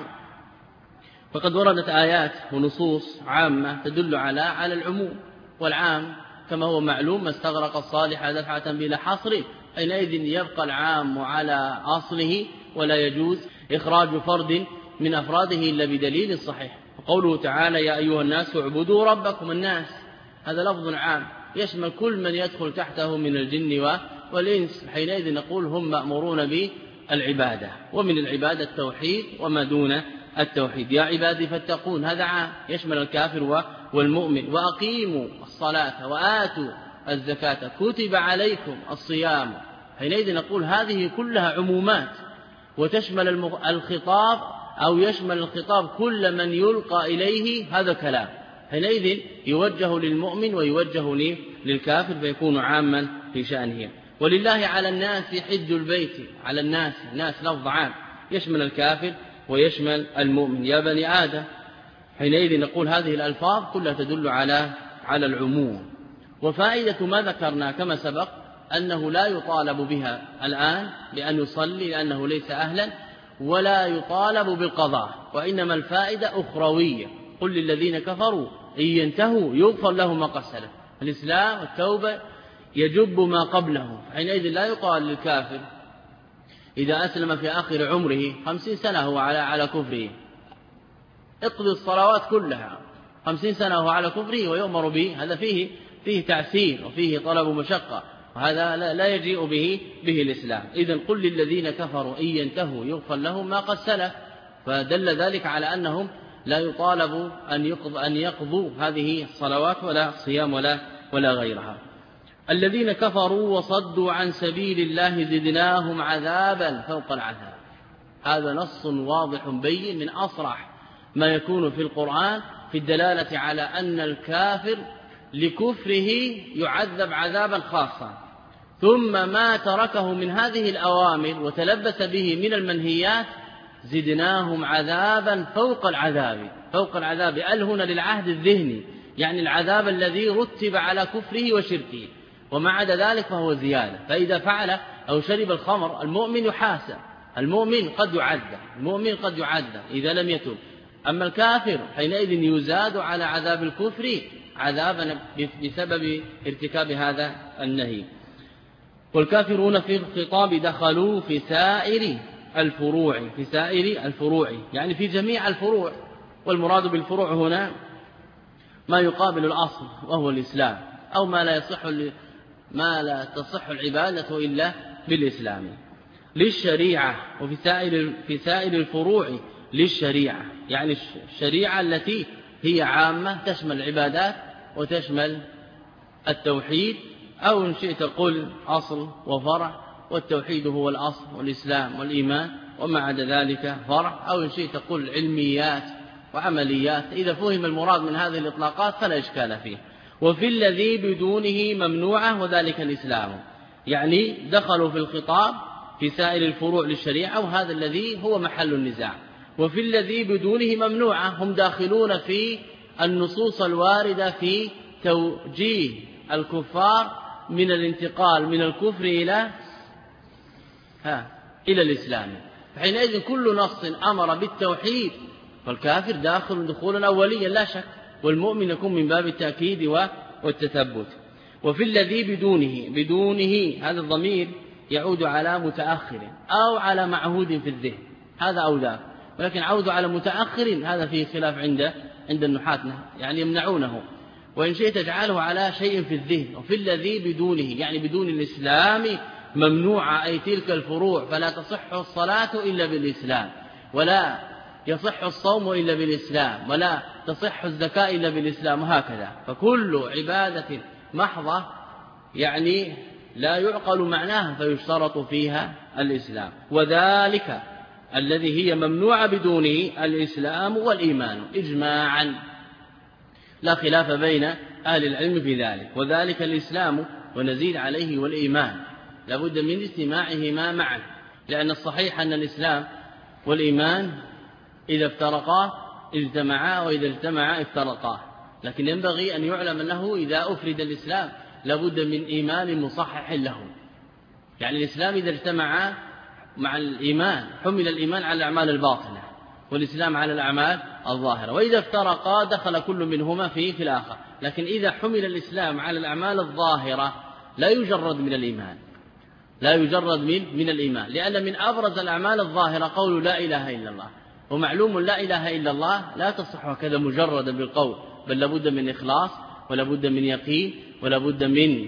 فقد وردت آيات ونصوص عامة تدل على العموم، والعام كما هو معلوم ما استغرق الصالح دفعة بلا حصر، حينئذ يبقى العام على أصله ولا يجوز إخراج فرد من أفراده إلا بدليل صحيح. وقوله تعالى يا أيها الناس اعبدوا ربكم، الناس هذا لفظ عام يشمل كل من يدخل تحته من الجن والإنس، حينئذ نقول هم مأمورون بالعبادة، ومن العبادة التوحيد وما دون التوحيد. يا عبادي فاتقون، هذا عام يشمل الكافر والمؤمن. وأقيموا الصلاة وآتوا الزكاة كتب عليكم الصيام، حينئذ نقول هذه كلها عمومات وتشمل الخطاب أو يشمل الخطاب كل من يلقى إليه هذا كلام، حينئذ يوجه للمؤمن ويوجه للكافر فيكون عاما في شأنه. ولله على الناس حج البيت، على الناس، ناس لفظ عام يشمل الكافر ويشمل المؤمن، يا بني آدم، حينئذ نقول هذه الألفاظ كلها تدل على العموم. وفائدة ما ذكرنا كما سبق أنه لا يطالب بها الآن بأن يصلي لأنه ليس أهلا، ولا يطالب بالقضاء، وإنما الفائدة أخروية. قل للذين كفروا إن ينتهوا يغفر لهم ما قد سلف. الإسلام والتوبة يجب ما قبله، حينئذ لا يقال للكافر إذا أسلم في آخر عمره 50 سنة هو على كفره، اقضي الصلوات كلها 50 سنة هو على كفره ويؤمر به، هذا فيه تعسير وفيه طلب مشقة، وهذا لا يجيء به الإسلام. إذن قل للذين كفروا إن ينتهوا يغفر لهم ما قد سلف، فدل ذلك على أنهم لا يطالبوا أن يقضوا هذه الصلوات ولا صيام ولا غيرها. الذين كفروا وصدوا عن سبيل الله زدناهم عذابا فوق العذاب، هذا نص واضح بين من أصرح ما يكون في القرآن في الدلالة على أن الكافر لكفره يعذب عذابا خاصا، ثم ما تركه من هذه الأوامر وتلبس به من المنهيات زدناهم عذابا فوق العذاب. فوق العذاب هنا للعهد الذهني، يعني العذاب الذي رتب على كفره وشركه، وما عدا ذلك فهو زيادة. فإذا فعل أو شرب الخمر المؤمن يحاسب، المؤمن قد يعذب إذا لم يتب. أما الكافر حينئذ يزاد على عذاب الكفر عذابا بسبب ارتكاب هذا النهي. والكافرون في الخطاب دخلوا في سائر الفروع، يعني في جميع الفروع، والمراد بالفروع هنا ما يقابل الأصل وهو الإسلام، أو ما لا تصح العبادة إلا بالإسلام، للشريعة. وفي سائر الفروع للشريعة، يعني الشريعة التي هي عامة تشمل العبادات وتشمل التوحيد، أو إن شئت قل أصل وفرع، والتوحيد هو الأصل والإسلام والإيمان، وما عدا ذلك فرع، أو إن شئت قل علميات وعمليات. إذا فهم المراد من هذه الإطلاقات فلا إشكال فيه. وفي الذي بدونه ممنوعة وذلك الإسلام، يعني دخلوا في الخطاب في سائر الفروع للشريعة وهذا الذي هو محل النزاع. وفي الذي بدونه ممنوعة هم داخلون في النصوص الواردة في توجيه الكفار من الانتقال من الكفر إلى الإسلام. فحينئذ كل نص أمر بالتوحيد فالكافر داخل دخولا أوليا لا شك، والمؤمن يكون من باب التأكيد والتثبت. وفي الذي بدونه هذا الضمير يعود على متأخر أو على معهود في الذهن، هذا أو ذاك، ولكن عود على متأخر هذا فيه خلاف عند النحاة، يعني يمنعونه، وإن شئت تجعله على شيء في الذهن. وفي الذي بدونه يعني بدون الإسلام ممنوعة، أي تلك الفروع، فلا تصح الصلاة إلا بالإسلام، ولا يصح الصوم إلا بالإسلام، ولا تصح الزكاة إلا بالإسلام، وهكذا. فكل عبادة محضة يعني لا يعقل معناها فيشترط فيها الإسلام، وذلك الذي هي ممنوعة بدونه الإسلام والإيمان إجماعا، لا خلاف بين أهل العلم في ذلك. وذلك الإسلام ونزيد عليه والإيمان لابد من اجتماعهما معا، لأن الصحيح أن الإسلام والإيمان إذا افترقا اجتمعا وإذا اجتمعا افترقا، لكن ينبغي أن يعلم أنه إذا أفرد الإسلام لابد من إيمان مصحح له. يعني الإسلام إذا اجتمع مع الإيمان حمل الإيمان على الأعمال الباطنة والإسلام على الأعمال الظاهرة، وإذا افترقا دخل كل منهما في الآخر. لكن إذا حمل الإسلام على الأعمال الظاهرة لا يجرد من الإيمان، لا يجرد من الإيمان، لأن من أبرز الأعمال الظاهرة قول لا إله إلا الله، ومعلوم لا إله إلا الله لا تصح هكذا مجردا بالقول، بل لابد من إخلاص ولابد من يقين ولابد من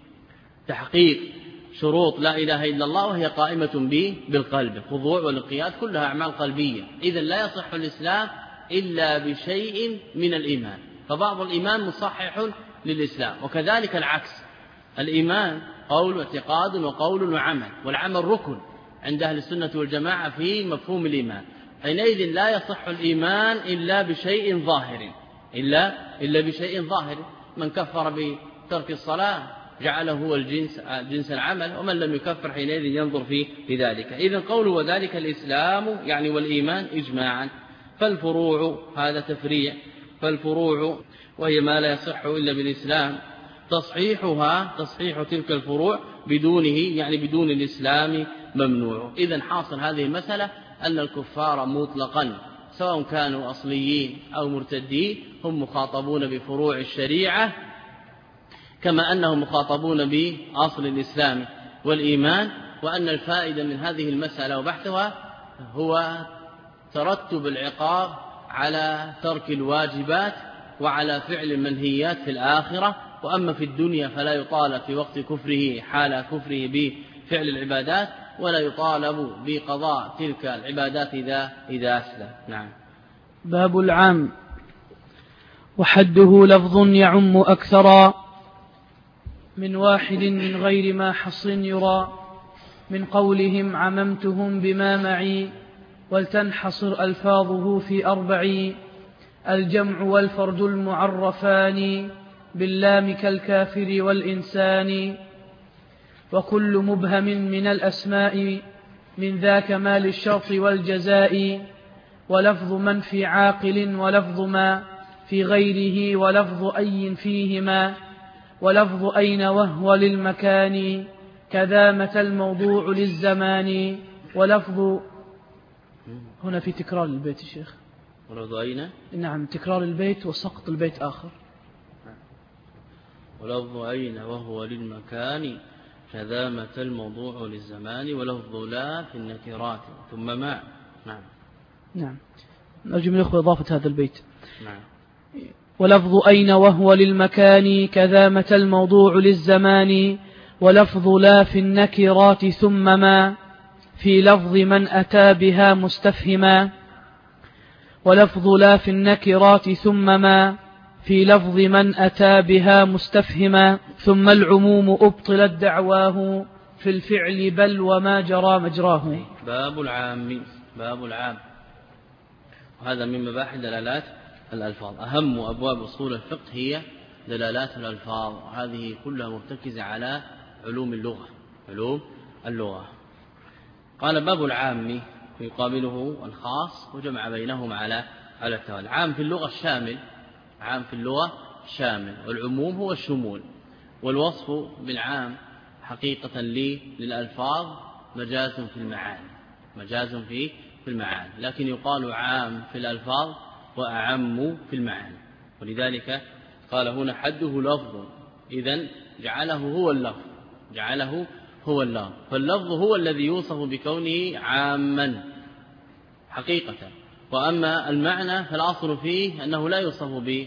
تحقيق شروط لا إله إلا الله، وهي قائمة بالقلب، الخضوع والانقياد كلها أعمال قلبية. إذن لا يصح الإسلام إلا بشيء من الإيمان، فبعض الإيمان مصحح للإسلام، وكذلك العكس، الإيمان قول واعتقاد وقول وعمل، والعمل ركن عند أهل السنة والجماعة في مفهوم الإيمان. حينئذ لا يصح الإيمان إلا بشيء ظاهر، إلا بشيء ظاهر. من كفر بترك الصلاة جعله هو جنس العمل، ومن لم يكفر حينئذ ينظر في ذلك. إذن قوله وذلك الإسلام يعني والإيمان إجماعا. فالفروع هذا تفريع، فالفروع وهي ما لا يصح إلا بالإسلام تصحيح تلك الفروع بدونه يعني بدون الإسلام ممنوع. إذن حاصل هذه المسألة أن الكفار مطلقا سواء كانوا أصليين أو مرتدين هم مخاطبون بفروع الشريعة، كما أنهم مخاطبون بأصل الإسلام والإيمان. وأن الفائدة من هذه المسألة وبحثها هو ترتب العقاب على ترك الواجبات وعلى فعل المنهيات في الآخرة، وأما في الدنيا فلا يطالب في وقت كفره حال كفره بفعل العبادات، ولا يطالب بقضاء تلك العبادات إذا أسلم. نعم. باب العام. وحده لفظ يعم أكثر من واحد من غير ما حصر يرى، من قولهم عممتهم بما معي، ولتنحصر ألفاظه في 4: الجمع والفرد المعرفان باللام كالكافر والإنسان، وكل مبهم من الأسماء من ذاك ما للشرط والجزاء، ولفظ من في عاقل ولفظ ما في غيره، ولفظ أي فيهما، ولفظ أين وهو للمكان، كذا متى الموضوع للزمان، ولفظ هنا في تكرار البيت الشيخ، ولفظ أين؟ نعم، تكرار البيت وسقط البيت آخر. ولفظ أين وهو للمكان كذا متى الموضوع للزمان، ولفظ لا في النكرات ثم ما. نعم. نرجو من الأخوة إضافة هذا البيت. نعم. ولفظ أين وهو للمكان كذا متى الموضوع للزمان، ولفظ لا في النكرات ثم ما في لفظ من أتى بها مستفهما، ولفظ لا في النكرات ثم ما في لفظ من أتى بها مستفهما، ثم العموم أبطلت دعواه في الفعل بل وما جرى مجراه. باب العام، وهذا من مباحث دلالات الألفاظ. أهم أبواب أصول الفقه هي دلالات الألفاظ، هذه كلها مرتكزة على علوم اللغة. قال باب العام يقابله الخاص، وجمع بينهم على التوالي. العام في اللغة الشامل، والعموم هو الشمول، والوصف بالعام حقيقة للألفاظ مجاز في المعاني، لكن يقال عام في الألفاظ وأعم في المعاني. ولذلك قال هنا حده لفظ، إذن جعله هو اللفظ، فاللفظ هو الذي يوصف بكونه عاما حقيقة. وأما المعنى فالأصل فيه أنه لا يوصف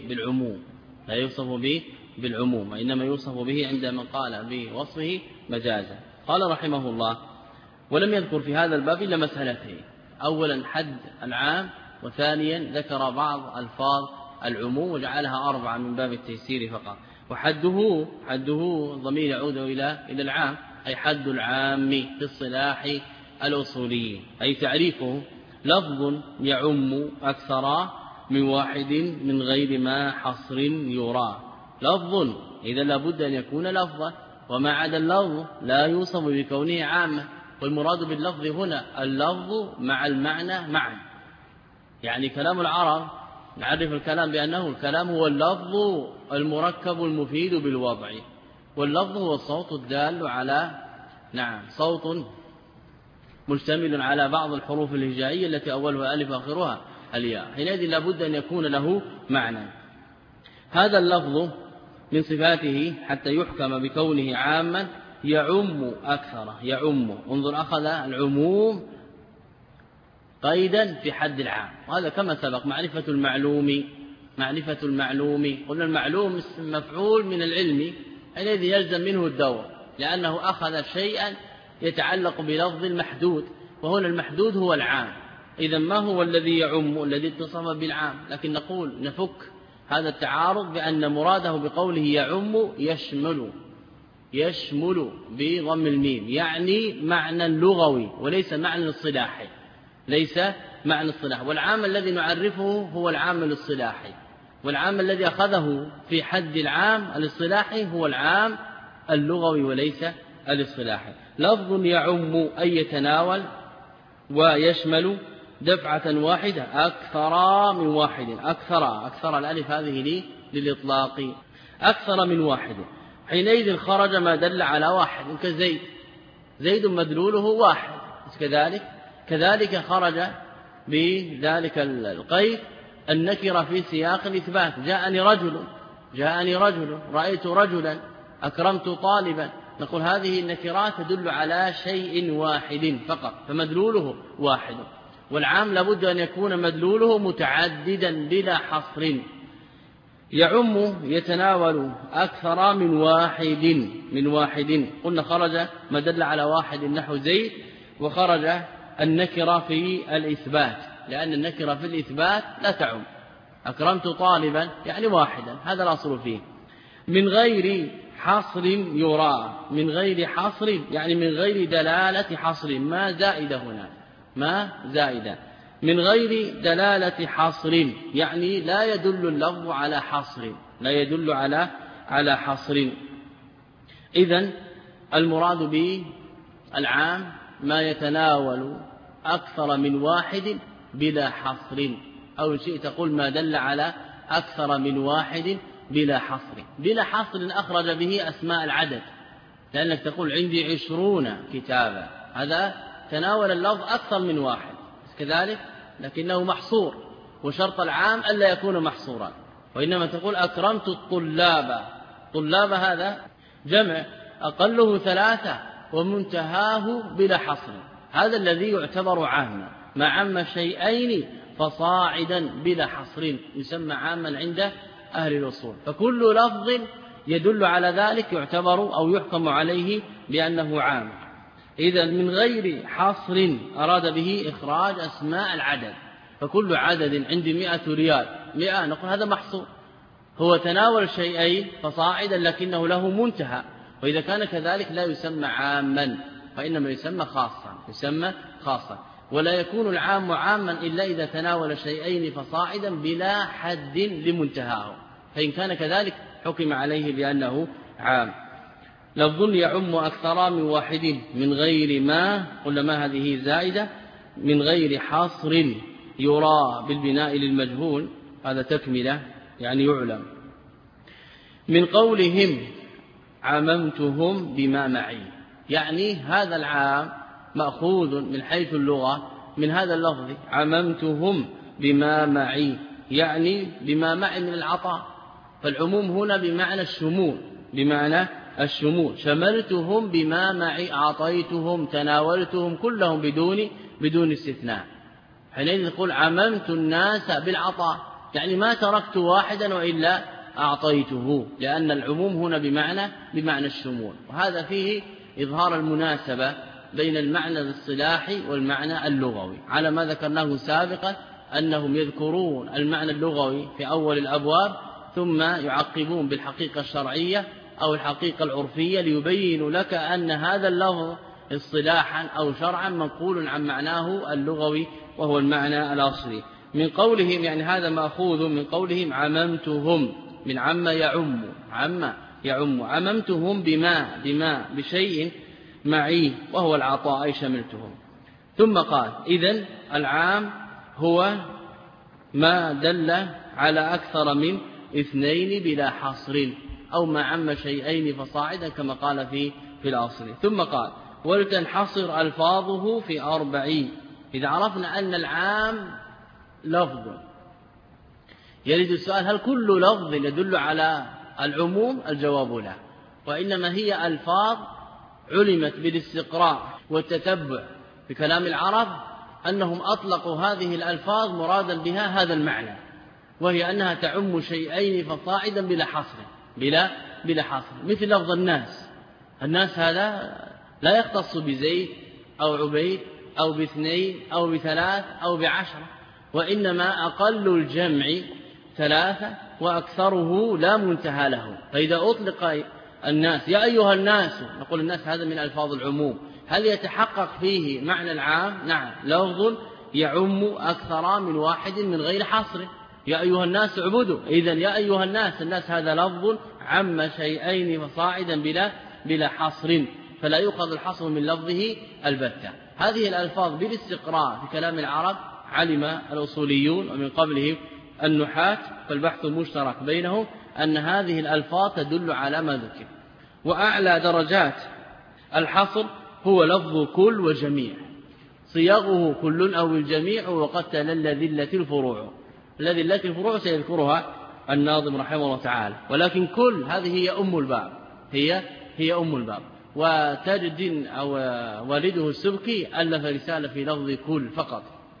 بالعموم، وإنما يوصف به عندما قال بوصفه مجازا. قال رحمه الله: ولم يذكر في هذا الباب إلا مسألتين: أولا حد العام، وثانيا ذكر بعض ألفاظ العموم وجعلها 4 من باب التيسير فقط. وحده ضمير يعود إلى العام، أي حد العام في الصلاح الأصولي، أي تعريفه لفظ يعم أكثر من واحد من غير ما حصر يرى. لفظ إذا لابد أن يكون لفظا، وما عدا اللفظ لا يوصف بكونه عاما. والمراد باللفظ هنا اللفظ مع المعنى معا. يعني كلام العرب نعرف الكلام بأنه الكلام هو اللفظ المركب المفيد بالوضع، واللفظ هو الصوت الدال على صوت مشتمل على بعض الحروف الهجائية التي أولها ألف وآخرها الياء، حينئذ لابد أن يكون له معنى. هذا اللفظ من صفاته حتى يحكم بكونه عاما يعم أكثر. انظر، أخذ العموم قيدا في حد العام، وهذا كما سبق معرفة المعلوم. قلنا المعلوم اسم مفعول من العلم، الذي يلزم منه الدور، لأنه أخذ شيئا يتعلق بلفظ المحدود، وهنا المحدود هو العام. إذا ما هو الذي يعم الذي اتصف بالعام؟ لكن نقول نفك هذا التعارض بأن مراده بقوله يعم يشمل بضم الميم، يعني معنى لغوي وليس معنى اصطلاحي. والعام الذي نعرفه هو العام الاصطلاحي، والعام الذي أخذه في حد العام الاصطلاحي هو العام اللغوي وليس الاصطلاحي. لفظ يعم أي يتناول ويشمل دفعة واحدة أكثر من واحد. أكثر الألف هذه للإطلاق، أكثر من واحد. حينئذ خرج ما دل على واحد، كزيد مدلوله واحد، كذلك خرج بذلك القيد النكرة في سياق الإثبات: جاءني رجل، رأيت رجلا، أكرمت طالبا. نقول هذه النكرات تدل على شيء واحد فقط، فمدلوله واحد. والعام لابد أن يكون مدلوله متعددا بلا حصر. يعم يتناول أكثر من واحد. قلنا خرج ما دل على واحد نحو زيد، وخرج النكرة في الإثبات، لأن النكرة في الإثبات لا تعم. أكرمت طالبا يعني واحدا، هذا الأصل فيه. من غير حصر يرى، من غير حصر يعني من غير دلالة حصر، ما زائدة هنا، ما زائدة. من غير دلالة حصر يعني لا يدل اللفظ على حصر، على حصر. إذن المراد بالعام ما يتناول أكثر من واحد بلا حصر، أو شيء تقول ما دل على أكثر من واحد بلا حصر. أخرج به أسماء العدد، لأنك تقول عندي 20 كتابا، هذا تناول اللفظ أكثر من واحد كذلك، لكنه محصور، وشرط العام ألا يكون محصورا. وإنما تقول أكرمت الطلاب، هذا جمع أقله 3 ومنتهاه بلا حصر، هذا الذي يعتبر عاما. ما عم شيئين فصاعدا بلا حصر يسمى عاما عند أهل الأصول. فكل لفظ يدل على ذلك يعتبر أو يحكم عليه بأنه عام. إذا من غير حصر أراد به إخراج أسماء العدد، فكل عدد عندي 100 ريال، 100 نقول هذا محصور، هو تناول شيئين فصاعدا لكنه له منتهى. وإذا كان كذلك لا يسمى عاما، وإنما يسمى خاصا. ولا يكون العام عاما إلا إذا تناول شيئين فصاعدا بلا حد لمنتهاه، فإن كان كذلك حكم عليه بأنه عام. لفظ يعم أكثر من واحد من غير ما، قلنا ما هذه زائدة، من غير حصر يرى بالبناء للمجهول، هذا تكملة يعني يعلم. من قولهم عممتهم بما معي، يعني هذا العام مأخوذ من حيث اللغة من هذا اللفظ عممتهم بما معي، يعني بما معي من العطاء، فالعموم هنا بمعنى الشمول، بمعنى الشمول، شملتهم بما معي، أعطيتهم، تناولتهم، كلهم بدون استثناء. حينئذ نقول عممت الناس بالعطاء، يعني ما تركت واحدا وإلا أعطيته، لأن العموم هنا بمعنى الشمول. وهذا فيه إظهار المناسبة بين المعنى الاصطلاحي والمعنى اللغوي، على ما ذكرناه سابقا أنهم يذكرون المعنى اللغوي في أول الأبواب ثم يعقبون بالحقيقة الشرعية أو الحقيقة العرفية ليبين لك أن هذا اللفظ اصطلاحا أو شرعا منقول عن معناه اللغوي وهو المعنى الأصلي. من قولهم يعني هذا مأخوذ من قولهم عممتهم، من عم يعم، عممتهم بما بشيء معي وهو العطاء، أي شملتهم. ثم قال إذن العام هو ما دل على أكثر من اثنين بلا حصر، أو ما عم شيئين فصاعدا كما قال في الأصل. ثم قال ولتنحصر ألفاظه في 4. إذا عرفنا أن العام لفظ، يريد السؤال هل كل لفظ يدل على العموم؟ الجواب لا، وإنما هي ألفاظ علمت بالاستقراء والتتبع في كلام العرب أنهم أطلقوا هذه الألفاظ مرادا بها هذا المعنى، وهي أنها تعم شيئين فصاعدا بلا حصر، مثل لفظ الناس هذا لا يختص بزيد أو عبيد أو باثنين أو بثلاث أو بعشرة، وإنما أقل الجمع 3 وأكثره لا منتهى له. فإذا أطلق الناس يا أيها الناس، نقول الناس هذا من ألفاظ العموم، هل يتحقق فيه معنى العام؟ نعم، لفظ يعم أكثر من واحد من غير حصر. يا أيها الناس اعبدوا، إذن يا أيها الناس هذا لفظ عم شيئين فصاعدا بلا حصر، فلا يؤخذ الحصر من لفظه البتة. هذه الألفاظ بالاستقراء في كلام العرب علم الأصوليون ومن قبلهم النحاة، فالبحث المشترك بينهم أن هذه الألفاظ تدل على ما ذكر. وأعلى درجات الحصر هو لفظ كل وجميع، صياغه كل أو الجميع، وقد تلل الفروع. التي الفروع سيذكرها الناظم رحمه الله تعالى، ولكن كل هذه هي أم الباب، هي أم الباب. وتجد أو والده السبكي ألف رسالة في لفظ كل فقط.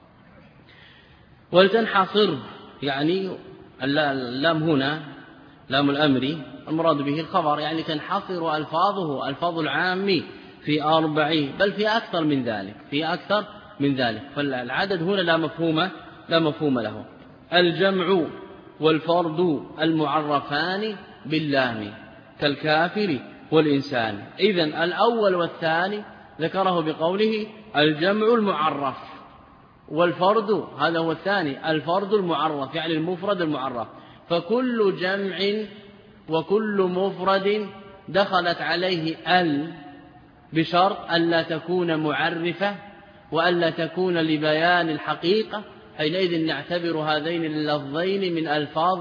ولتنحصر يعني اللام هنا لام الأمر، المراد به الخبر، يعني تنحصر ألفاظ العام في 4، بل في أكثر من ذلك، فالعدد هنا لا مفهوم له. الجمع والفرد المعرفان باللام كالكافر والإنسان. إذن الأول والثاني ذكره بقوله الجمع المعرف، والفرد هذا هو الثاني الفرد المعرف، يعني المفرد المعرف. فكل جمع وكل مفرد دخلت عليه بشرط ألا تكون معرفة وألا تكون لبيان الحقيقة، حينئذ نعتبر هذين اللفظين من ألفاظ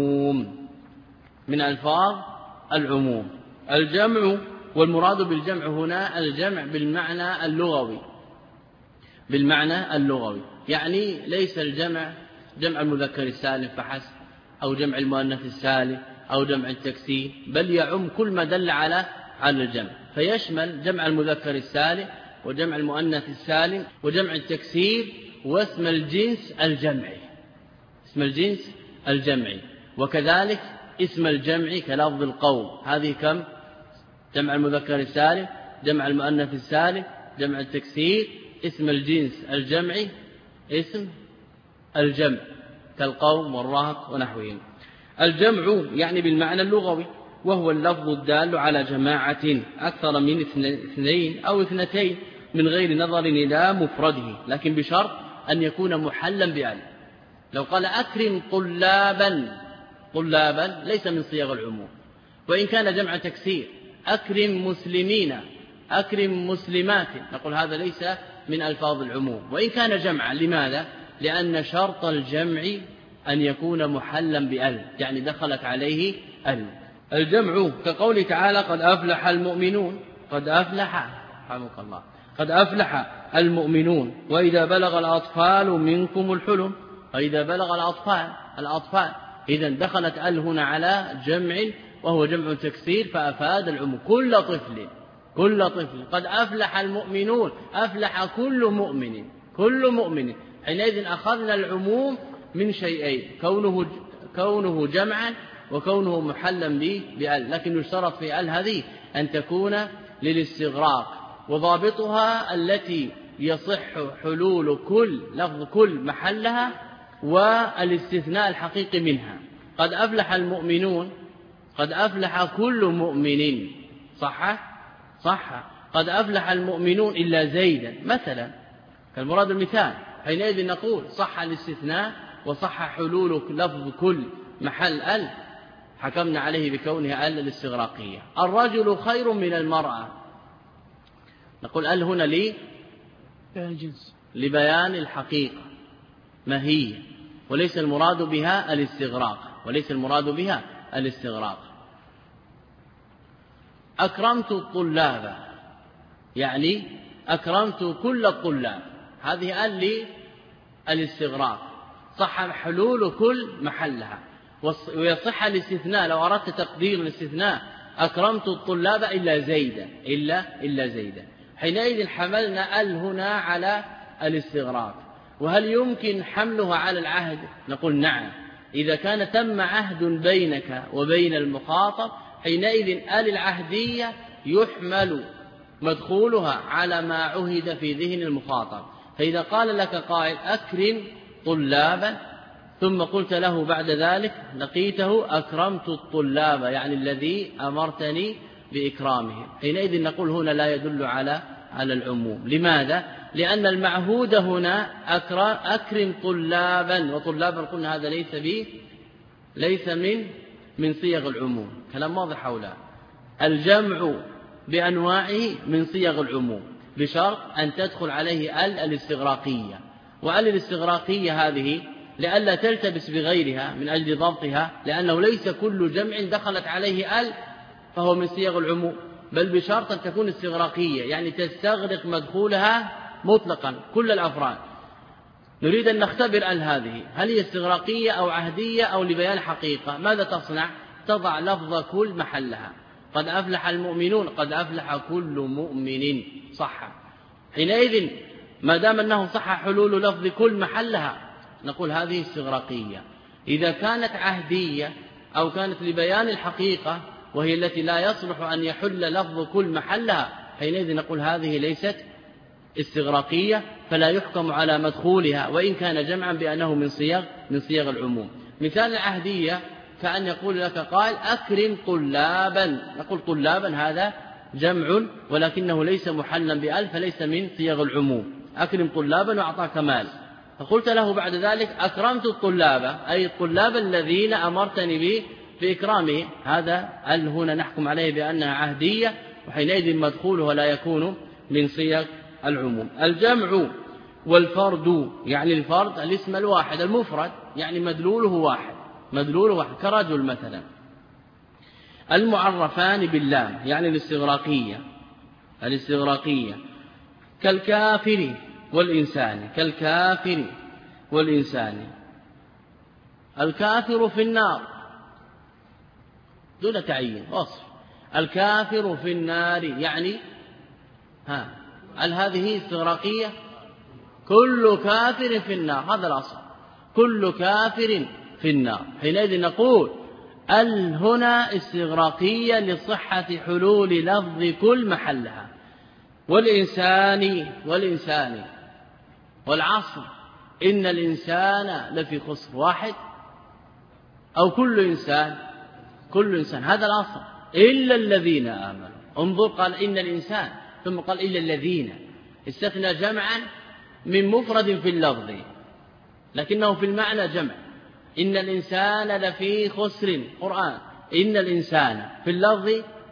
العموم. الجمع، والمراد بالجمع هنا الجمع بالمعنى اللغوي، يعني ليس الجمع جمع المذكر السالم فحسب، أو جمع المؤنث السالم، أو جمع التكسير، بل يعم كل ما دل على الجمع، فيشمل جمع المذكر السالم وجمع المؤنث السالم وجمع التكسير واسم الجنس الجمعي، وكذلك اسم الجمع كلفظ القوم. هذه كم؟ جمع المذكر السالم، جمع المؤنث السالم، جمع التكسير، اسم الجنس الجمعي، اسم الجمع كالقوم والرهط ونحوهم. الجمع يعني بالمعنى اللغوي، وهو اللفظ الدال على جماعة أكثر من 2 أو 2 من غير نظر إلى مفرده، لكن بشرط أن يكون محلا بأل. لو قال أكرم طلابا طلابا ليس من صيغ العموم، وإن كان جمع تكسير. أكرم مسلمين، أكرم مسلمات، نقول هذا ليس من ألفاظ العموم وإن كان جمعا. لماذا؟ لأن شرط الجمع أن يكون محلا بأل، يعني دخلت عليه أل. الجمع كقول تعالى قد أفلح المؤمنون، قد أفلح، رحمك الله، قد أفلح المؤمنون. وإذا بلغ الأطفال منكم الحلم، وإذا بلغ الأطفال، إذن دخلت أل هنا على جمع وهو جمع تكسير فأفاد العموم. كل طفل قد أفلح المؤمنون، أفلح كل مؤمن. حينئذ أخذنا العموم من شيئين، كونه جمعا وكونه محلا بأل، لكن يشترط في أل هذه أن تكون للاستغراق، وضابطها التي يصح حلول كل لفظ كل محلها والاستثناء الحقيقي منها. قد أفلح المؤمنون، قد أفلح كل مؤمن، صح. قد أفلح المؤمنون إلا زيدا مثلا، كالمراد المثال. حينئذ نقول صح الاستثناء وصح حلول لفظ كل محل أل، حكمنا عليه بكونها أل الاستغراقية. الرجل خير من المرأة، نقول أل هنا لبيان الحقيقة ما هي، وليس المراد بها الاستغراق. أكرمت الطلاب، يعني أكرمت كل الطلاب، هذه أل الاستغراق، صح حلول كل محلها. ويصح الاستثناء لو أردت تقدير الاستثناء أكرمت الطلاب إلا زيدا. حينئذ حملنا أل هنا على الاستغراق. وهل يمكن حملها على العهد؟ نقول نعم، إذا كان تم عهد بينك وبين المخاطب، حينئذ آل العهدية يحمل مدخولها على ما عهد في ذهن المخاطب. فإذا قال لك قائل أكرم طلابا، ثم قلت له بعد ذلك لقيته أكرمت الطلاب، يعني الذي أمرتني بإكرامهم، حينئذ نقول هنا لا يدل على العموم. لماذا؟ لأن المعهود هنا أكرم طلابا، وطلابا قلنا هذا ليس من صيغ العموم. كلام واضح حوله. الجمع بأنواعه من صيغ العموم بشرط أن تدخل عليه الاستغراقية. وأل الاستغراقية هذه لئلا تلتبس بغيرها من أجل ضبطها، لأنه ليس كل جمع دخلت عليه أل فهو من صيغ العموم، بل بشرط أن تكون استغراقية، يعني تستغرق مدخولها مطلقا كل الأفراد. نريد أن نختبر أل هذه هل هي استغراقية أو عهدية أو لبيان حقيقة. ماذا تصنع؟ تضع لفظ كل محلها. قد أفلح المؤمنون، قد أفلح كل مؤمن، صح. حينئذ ما دام أنه صح حلول لفظ كل محلها نقول هذه استغراقية. إذا كانت عهدية أو كانت لبيان الحقيقة وهي التي لا يصلح أن يحل لفظ كل محلها، حينئذ نقول هذه ليست استغراقية، فلا يحكم على مدخولها وإن كان جمعا بأنه من صيغ العموم. مثال العهدية كأن يقول لك قال أكرم طلابا، نقول طلابا هذا جمع ولكنه ليس محلا بأل فليس من صيغ العموم. أكرم طلابا وأعطاك مال، فقلت له بعد ذلك أكرمت الطلاب، أي الطلاب الذين أمرتني بإكرامه، هذا أل هنا نحكم عليه بأنها عهدية، وحينئذ مدخولها لا يكون من صيغ العموم. الجمع والفرد، يعني الفرد الاسم الواحد المفرد، يعني مدلوله واحد كرجل مثلا. المعرفان باللام، يعني الاستغراقية كالكافر والإنسان. الكافر في النار دون تعيين وصف. الكافر في النار يعني هل هذه استغراقية؟ كل كافر في النار، هذا الأصل، كل كافر في النار. حينئذ نقول ال هنا استغراقية لصحة حلول لفظ كل محلها. والإنسان والعصر إن الإنسان لفي خسر، واحد أو كل إنسان، هذا الأصل، إلا الذين آمنوا. انظر، قال إن الإنسان ثم قال إلا الذين، استثنى جمعا من مفرد في اللفظ لكنه في المعنى جمع. إن الإنسان لفي خسر قرآن إن الإنسان في اللفظ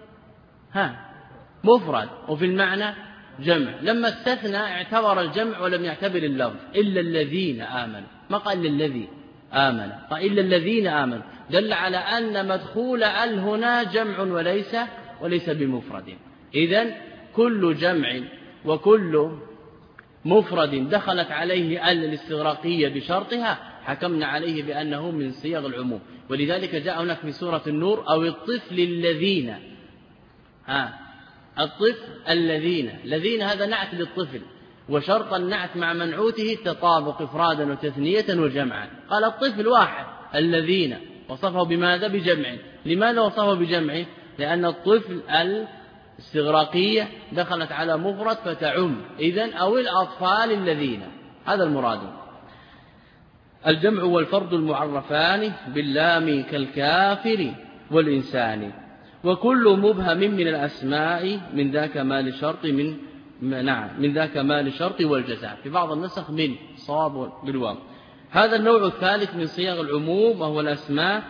مفرد وفي المعنى جمع. لما استثنى اعتبر الجمع ولم يعتبر اللفظ. إلا الذين آمنوا ما قال الذي آمن قال إلا الذين آمنوا دل على أن مدخول ال هنا جمع وليس بمفرد. إذن كل جمع وكل مفرد دخلت عليه ال الاستغراقية بشرطها حكمنا عليه بأنه من صيغ العموم. ولذلك جاء هناك في سورة النور أو الطفل الذين الطفل الذين هذا نعت للطفل وشرط النعت مع منعوته التطابق إفرادا وتثنية وجمعا. قال الطفل واحد الذين وصفه بماذا بجمع. لماذا وصفه بجمع؟ لأن الطفل الاستغراقية دخلت على مفرد فتعم إذن أو الأطفال الذين هذا المراد. الجمع والفرد المعرفان باللام كالكافر والإنسان وكل مبهم من الأسماء من ذاك ما لشرط من ذاك ما لشرط والجزاء. في بعض النسخ من صواب بالواو. هذا النوع الثالث من صيغ العموم وهو الأسماء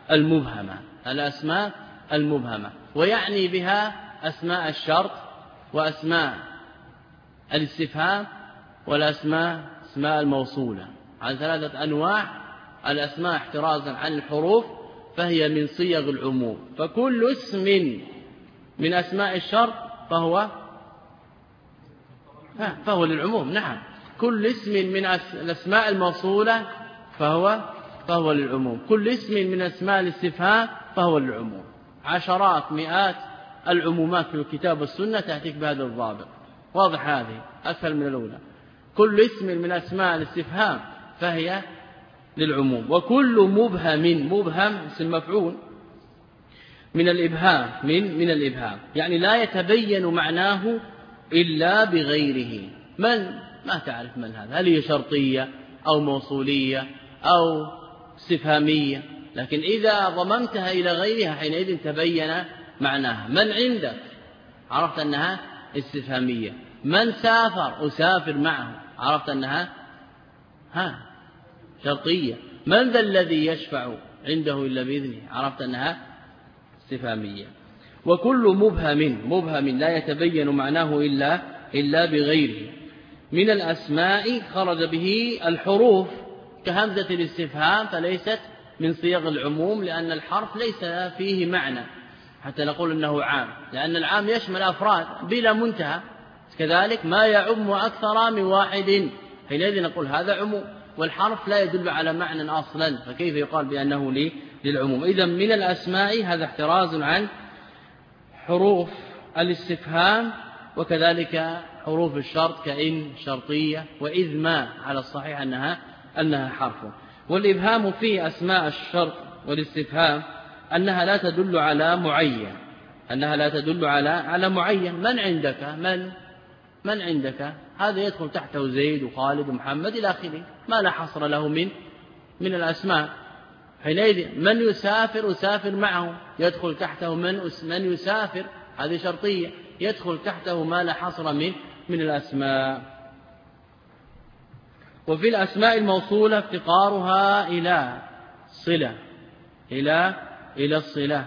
المبهمة ويعني بها أسماء الشرط وأسماء الاستفهام والأسماء الموصولة. عن ثلاثة أنواع الأسماء احترازا عن الحروف فهي من صيغ العموم. فكل اسم من أسماء الشرط فهو للعموم. نعم كل اسم من الأسماء الموصولة فهو للعموم. كل اسم من أسماء الاستفهام فهو للعموم. عشرات مئات العمومات في الكتاب والسنة تأتيك بهذا الضابط. واضح هذه أسهل من الأولى. كل اسم من أسماء الاستفهام فهي للعموم. وكل مبهم اسم مفعول من الإبهام من الإبهام يعني لا يتبين معناه إلا بغيره. من ما تعرف من هذا هل هي شرطية أو موصولية أو استفهامية لكن إذا ضممتها إلى غيرها حينئذ تبين معناها. من عندك عرفت أنها استفهامية. من سافر أسافر معه عرفت أنها شرطية. من ذا الذي يشفع عنده إلا بإذنه عرفت أنها استفهامية. وكل مبهم لا يتبين معناه إلا بغيره من الأسماء خرج به الحروف كهمزة الاستفهام فليست من صيغ العموم لأن الحرف ليس فيه معنى حتى نقول أنه عام لأن العام يشمل أفراد بلا منتهى. كذلك ما يعم أكثر من واحد حينئذ نقول هذا عموم والحرف لا يدل على معنى أصلا فكيف يقال بأنه للعموم. إذن من الأسماء هذا احتراز عن حروف الاستفهام وكذلك حروف الشرط كإن شرطية وإذ ما على الصحيح أنها حرف. والإبهام في أسماء الشرط والاستفهام أنها لا تدل على معين. من عندك هذا يدخل تحته زيد وخالد ومحمد إلى آخره ما لا حصر له من الأسماء. حينئذ من يسافر أسافر معه يدخل تحته من يسافر هذه شرطية يدخل تحته ما لا حصر من الأسماء. وفي الأسماء الموصولة افتقارها إلى صلة إلى الصلة.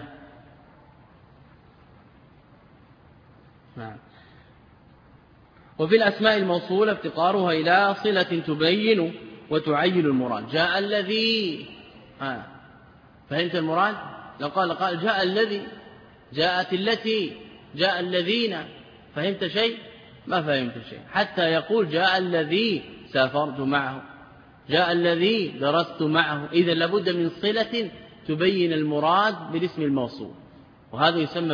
وفي الأسماء الموصولة افتقارها إلى صلة تبين وتعين المراد. جاء الذي فهمت المراد؟ لو قال جاء الذي جاءت التي جاء الذين فهمت شيء؟ ما فهمت شيء. حتى يقول جاء الذي سافرت معه جاء الذي درست معه. إذا لابد من صلة تبين المراد بالاسم الموصول وهذا يسمى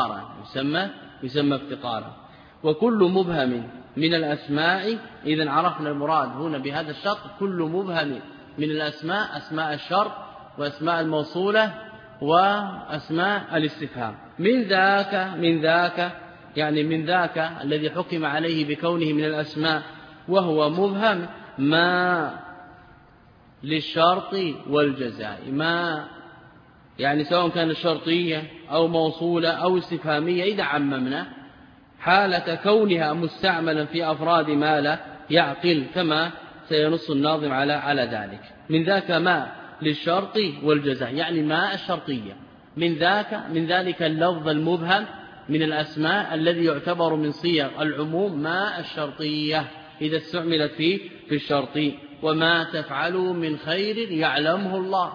افتقارا. وكل مبهم من الأسماء إذا عرفنا المراد هنا بهذا الشرط كل مبهم من الأسماء أسماء الشرط وأسماء الموصولة وأسماء الاستفهام. من ذاك يعني من ذاك الذي حكم عليه بكونه من الأسماء وهو مبهم ما للشرط والجزاء. ما يعني سواء كان شرطية أو موصولة أو استفهامية إذا عممنا حالة كونها مستعملا في أفراد ما لا يعقل كما سينص الناظم على ذلك. من ذاك ما للشرط والجزاء، يعني ما الشرطية من ذلك اللفظ المبهم من الأسماء الذي يعتبر من صيغ العموم ما الشرطية إذا استعملت في الشرط. وما تفعلوا من خير يعلمه الله،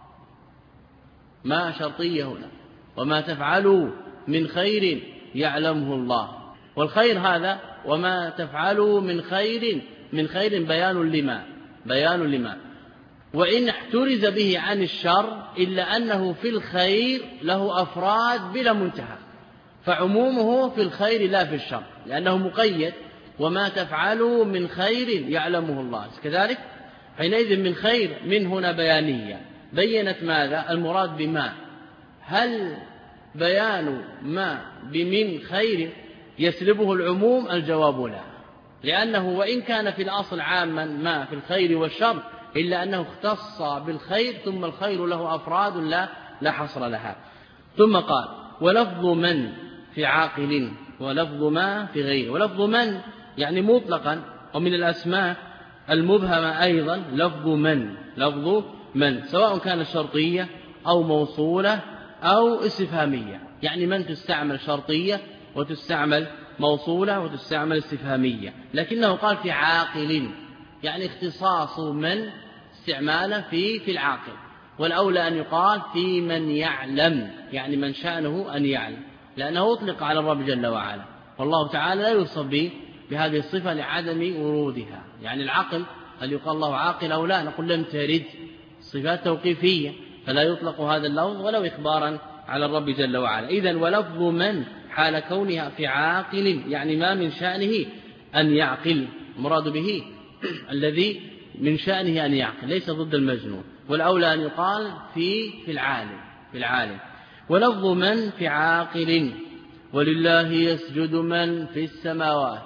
ما شرطية هنا، وما تفعلوا من خير يعلمه الله. والخير هذا وما تفعلوا من خير بيان لما وإن احترز به عن الشر إلا أنه في الخير له أفراد بلا منتهى، فعمومه في الخير لا في الشر لأنه مقيد، وما تفعلوا من خير يعلمه الله كذلك. حينئذ من خير من هنا بيانية بينت ماذا المراد بما. هل بيان ما بمن خير يسلبه العموم؟ الجواب لا، لأنه وإن كان في الأصل عاما ما في الخير والشر إلا أنه اختص بالخير، ثم الخير له أفراد لا حصر لها. ثم قال ولفظ من في عاقل ولفظ ما في غير. ولفظ من يعني مطلقا، ومن الأسماء المبهمة أيضا لفظ من سواء كانت شرطية أو موصولة أو استفهامية، يعني من تستعمل شرطية وتستعمل موصولة وتستعمل استفهامية، لكنه قال في عاقل يعني اختصاص من استعمالا في العاقل، والأولى أن يقال في من يعلم، يعني من شأنه أن يعلم، لأنه أطلق على الرب جل وعلا، والله تعالى لا يوصف بهذه الصفة لعدم ورودها. يعني العقل هل يقال الله عاقل أو لا؟ نقول لم ترد، صفات توقيفية فلا يطلق هذا اللفظ ولو إخبارا على الرب جل وعلا. إذن ولفظ من حال كونها في عاقل يعني ما من شأنه أن يعقل، مراد به الذي من شأنه أن يعقل، ليس ضد المجنون، والأولى أن يقال في العالم. ولفظ من في عاقل ولله يسجد من في السماوات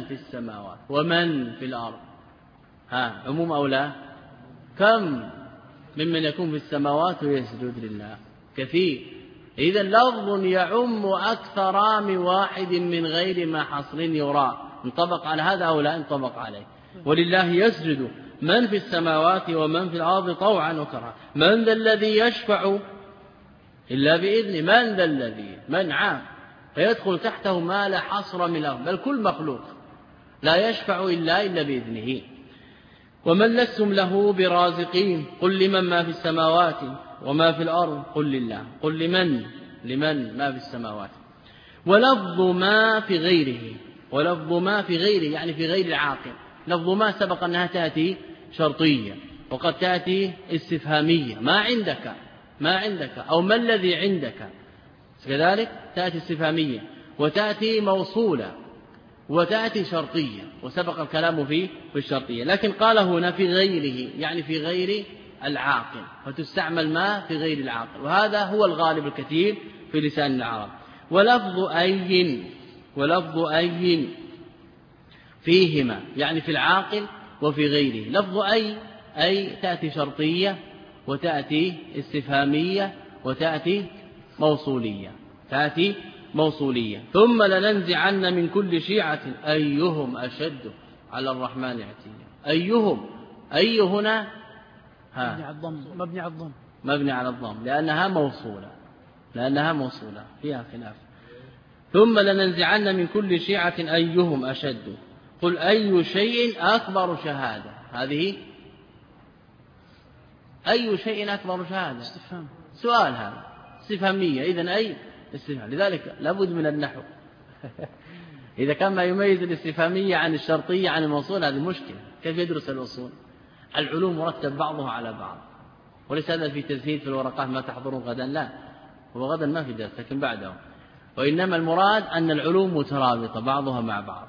ومن في الأرض. عموم أو لا؟ كم ممن يكون في السماوات ويسجد لله؟ كثير. إذا لفظ يعم أكثر من واحد من غير ما حصر يرى، انطبق على هذا أو لا انطبق عليه. ولله يسجد من في السماوات ومن في الأرض طوعا وكرها. من ذا الذي يشفع إلا بإذنه؟ من ذا الذي من عام فيدخل تحته ما لا حصر من الأرض، بل كل مخلوق لا يشفع إلا بإذنه. ومن لستم له برازقين قل لمن ما في السماوات وما في الأرض قل لله. قل لمن ما في السماوات. ولفظ ما في غيره يعني في غير العاقل. لفظ ما سبق أنها تأتي شرطية وقد تأتي استفهامية، ما عندك أو ما الذي عندك، كذلك تأتي استفهامية وتأتي موصولة وتأتي شرطية، وسبق الكلام في الشرطية. لكن قال هنا في غيره يعني في غير العاقل، فتستعمل ما في غير العاقل، وهذا هو الغالب الكثير في لسان العرب. ولفظ أي فيهما يعني في العاقل وفي غيره. لفظ أي تأتي شرطية وتأتي استفهامية وتأتي موصولية. ثم لننزعن من كل شيعة أيهم أشد على الرحمن عتيا. أي هنا مبني على الضم لأنها موصولة فيها خلاف. ثم لننزعن من كل شيعة أيهم أشد. قل أي شيء أكبر شهادة. هذه أي شيء أكبر شهادة سؤال، هذا استفهامية، إذن أي استفهام، لذلك لابد من النحو. إذا كان ما يميز الاستفهامية عن الشرطية عن الموصول هذه مشكلة. كيف يدرس الأصول؟ العلوم مرتب بعضها على بعض، وليس هذا في تزهيد في الورقات ما تحضرون غدا، لا، هو غدا ما في درس لكن بعده، وإنما المراد أن العلوم مترابطة بعضها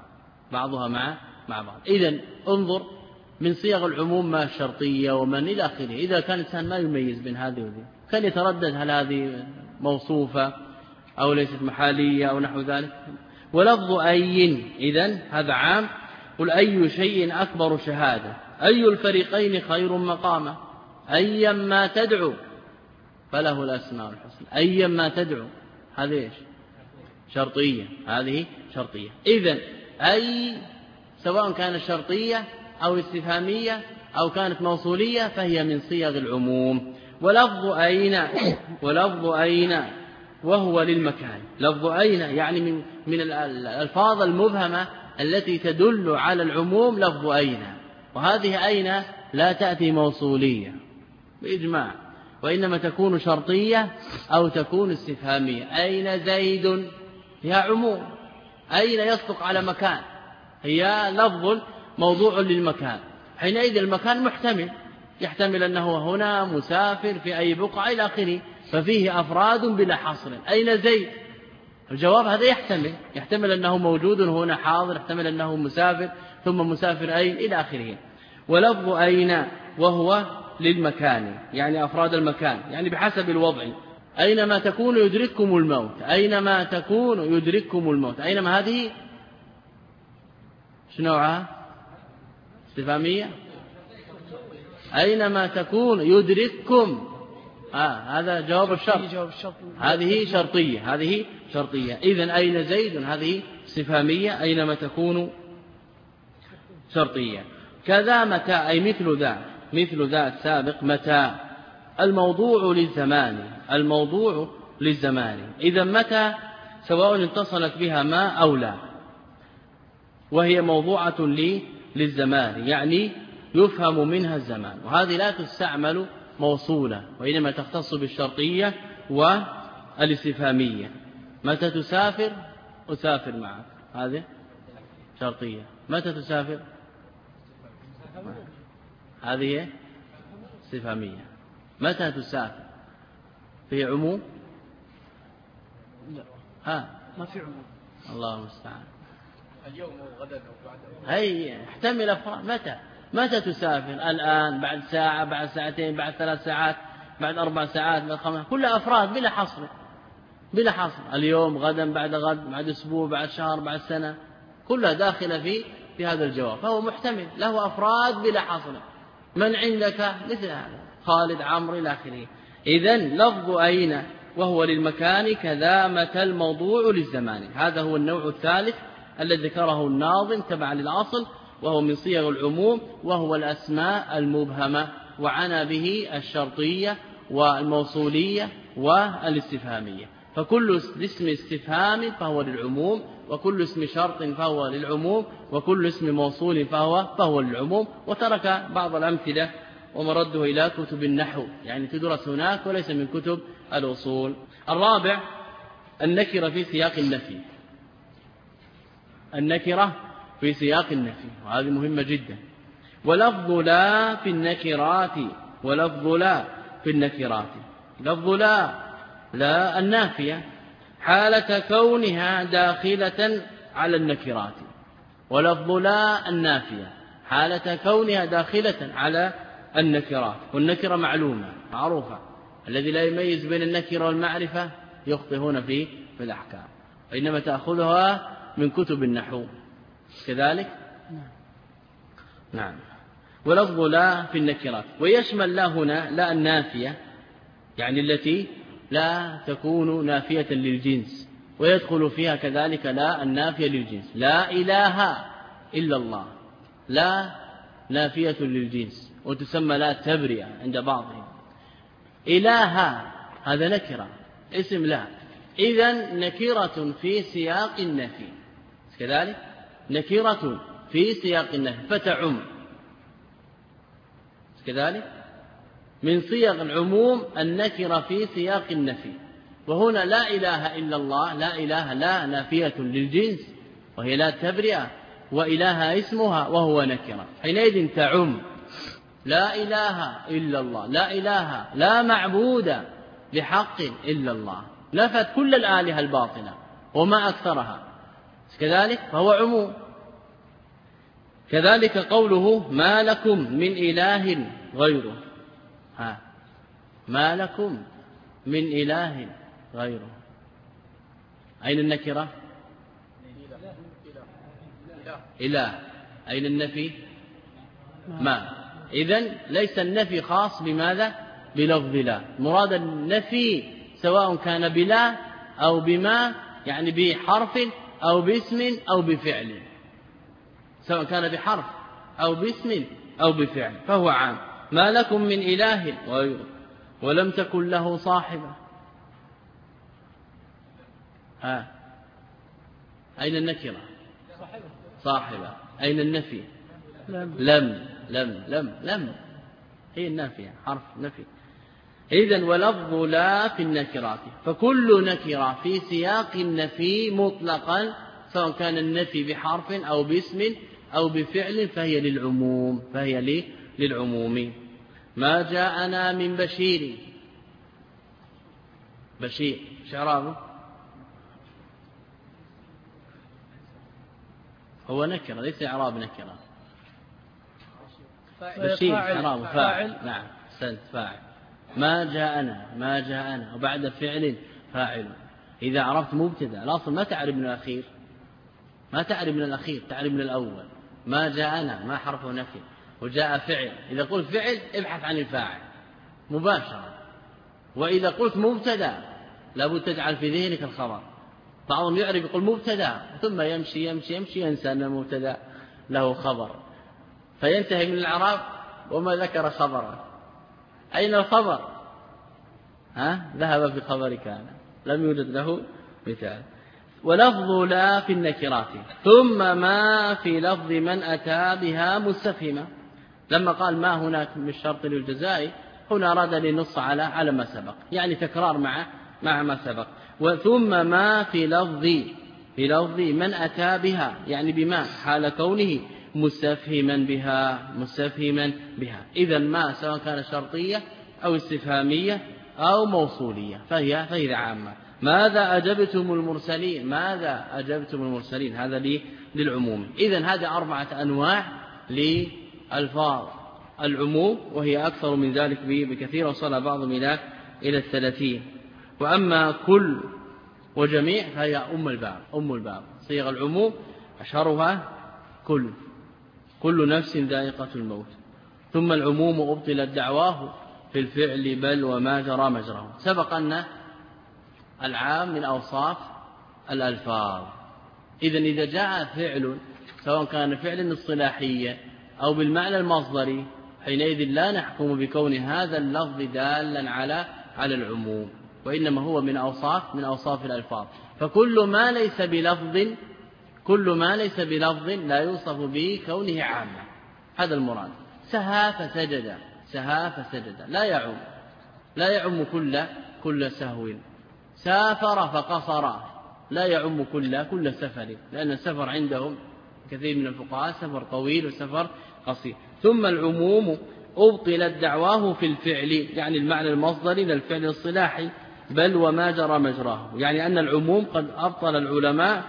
مع بعض. إذن انظر من صيغ العموم ما الشرطية ومن إلى آخره. إذا كان الإنسان ما يميز بين هذه وذي كان يتردد هل هذه موصوفة أو ليست محالية أو نحو ذلك. ولفظ أي إذن هذا عام. قل أي شيء أكبر شهادة أي الفريقين خير مقاما أيما تدعو فله الأسماء الحسنى. أيما تدعو هذه إيش؟ شرطية. هذه شرطية. إذن أي سواء كانت شرطية أو استفهامية أو كانت موصولية فهي من صيغ العموم. ولفظ أين وهو للمكان. لفظ أين يعني من الألفاظ المبهمة التي تدل على العموم. لفظ أين، وهذه أين لا تأتي موصولية بإجماع، وإنما تكون شرطية أو تكون استفهامية. أين زيد هي عموم، أين يصدق على مكان، هي لفظ موضوع للمكان. حينئذ المكان محتمل، يحتمل أنه هنا مسافر في أي بقعة إلى آخره، ففيه أفراد بلا حصر. أين زيد؟ الجواب هذا يحتمل أنه موجود هنا حاضر، يحتمل أنه مسافر ثم مسافر أين إلى آخره. ولفظ أين وهو للمكان يعني أفراد المكان، يعني بحسب الوضع. أينما تكون يدرككم الموت، أينما تكون يدرككم الموت. أينما هذه شنو نوعها؟ استفهامية. أينما تكون يدرككم، هذا جواب الشرط. هذه شرطية. إذن أين زيد هذه استفهامية، أينما تكون شرطية. كذا متى أي مثل ذا السابق. متى الموضوع للزمان. إذا متى سواء اتصلت بها ما أو لا، وهي موضوعة للزمان، يعني يفهم منها الزمان، وهذه لا تستعمل موصولة، وإنما تختص بالشرطية والاستفهامية. متى تسافر؟ أسافر معك، هذه شرطية. متى تسافر؟ هذه استفهامية. متى تسافر؟ في عموم؟ لا، ما في عموم. الله المستعان. اليوم أو غدا أو بعد. هي احتمل أفراد. متى تسافر؟ الآن، بعد ساعة، بعد ساعتين، بعد 3 ساعات، بعد 4 ساعات، بعد 5. كلها أفراد بلا حصر. اليوم، غدا، بعد غد، بعد أسبوع، بعد شهر، بعد سنة، كلها داخلة في هذا الجواب. فهو محتمل، له أفراد بلا حصر. من عندك؟ مثل هذا، خالد، عمرو إلى آخره. إذن لفظ أين وهو للمكان. كذا متى الموضوع للزمان. هذا هو النوع الثالث الذي ذكره الناظم تبعا للأصل، وهو من صيغ العموم، وهو الأسماء المبهمة، وعنى به الشرطية والموصولية والاستفهامية. فكل اسم استفهام فهو للعموم، وكل اسم شرط فهو للعموم، وكل اسم موصول فهو للعموم. وترك بعض الأمثلة ومرده إلى كتب النحو، يعني تدرس هناك وليس من كتب الأصول. الرابع النكرة في سياق النفي. النكرة في سياق النفي، وهذه مهمة جدا. ولفظ لا في النكرات. لفظ لا النافية حالة كونها داخلة على النكرات. ولفظ لا النافية حالة كونها داخلة على النكرات. والنكرة معروفة. الذي لا يميز بين النكرة والمعرفة يخطئ هنا في الأحكام، وإنما تأخذها من كتب النحو كذلك. نعم. ولفظ لا في النكرات، ويشمل لا هنا لا النافية، يعني التي لا تكون نافية للجنس، ويدخل فيها كذلك لا النافية للجنس. لا إله إلا الله، لا نافية للجنس، وتسمى لا تبرئة عند بعضهم. إله هذا نكرة، اسم لا، إذن نكرة في سياق النفي كذلك، نكرة في سياق النفي فتعم كذلك. من صيغ العموم النكرة في سياق النفي. وهنا لا إله إلا الله، لا إله لا نافية للجنس وهي لا تبرئة، وإله اسمها وهو نكرة، حينئذ تعم. لا إله إلا الله، لا إله لا معبود بحق إلا الله، نفت كل الآلهة الباطلة وما أكثرها كذلك، فهو عموم. كذلك قوله ما لكم من إله غيره. ما لكم من إله غيره، أين النكرة؟ إله. أين النفي؟ ما. إذن ليس النفي خاص بماذا؟ بلفظ لا. مراد النفي سواء كان بلا أو بما، يعني بحرف أو باسم أو بفعل، سواء كان بحرف أو باسم أو بفعل فهو عام. ما لكم من إله ولم تكن له صاحبة. أين النكرة؟ صاحبة. أين النفي؟ لم هي النافية حرف نفي. إذن ولفظ لا في النكرات، فكل نكرة في سياق النفي مطلقا سواء كان النفي بحرف أو باسم أو بفعل فهي للعموم. ما جاءنا من بشير شعرابه هو نكرة ليس إعراب نكرة. بشير شعرابه فاعل. نعم سنت فاعل. ما جاءنا وبعد فعل فاعل. إذا عرفت مبتدا الأصل ما تعرف من الأخير، تعرف من الأول. ما جاءنا ما حرف نفي وجاء فعل، إذا قلت فعل ابحث عن الفاعل مباشرة. وإذا قلت مبتدا لابد تجعل في ذهنك الخبر. بعضهم يعرف يقول مبتدا ثم يمشي ينسى أن المبتدا له خبر فينتهي من الإعراب وما ذكر خبره. أين الخبر؟ ذهب في خبر كان لم يوجد له مثال. ولفظ لا في النكرات ثم ما في لفظ من أتى بها مستفهمة. لما قال ما هناك من الشرط للجزاء هنا أراد أن ينص على ما سبق، يعني تكرار مع ما سبق. وثم ما في لفظ من أتى بها يعني بما حال كونه مستفهما بها. إذن ما سواء كان شرطية أو استفهامية أو موصولية فهي عامة. ماذا أجبتم المرسلين هذا للعموم. إذن هذا 4 أنواع لألفاظ العموم وهي أكثر من ذلك بكثير، وصل بعضهم إلى 30. وأما كل وجميع فهي أم الباب. صيغ العموم أشهرها كل نفس ذائقة الموت. ثم العموم أبطلت دعواه في الفعل بل وما جرى مجراه. سبق أن العام من أوصاف الألفاظ. إذا جاء فعل سواء كان فعلا اصطلاحيا أو بالمعنى المصدري حينئذ لا نحكم بكون هذا اللفظ دالا على العموم، وإنما هو من أوصاف الألفاظ. فكل ما ليس بلفظ لا يوصف به كونه عاما. هذا المراد. سهى فسجد لا يعم كل سهو. سافر فقصر لا يعم كل سفر، لأن السفر عندهم كثير من الفقهاء سفر طويل وسفر قصير. ثم العموم أبطلت دعواه في الفعل يعني المعنى المصدري للفعل الصلاحي بل وما جرى مجراه، يعني أن العموم قد أبطل العلماء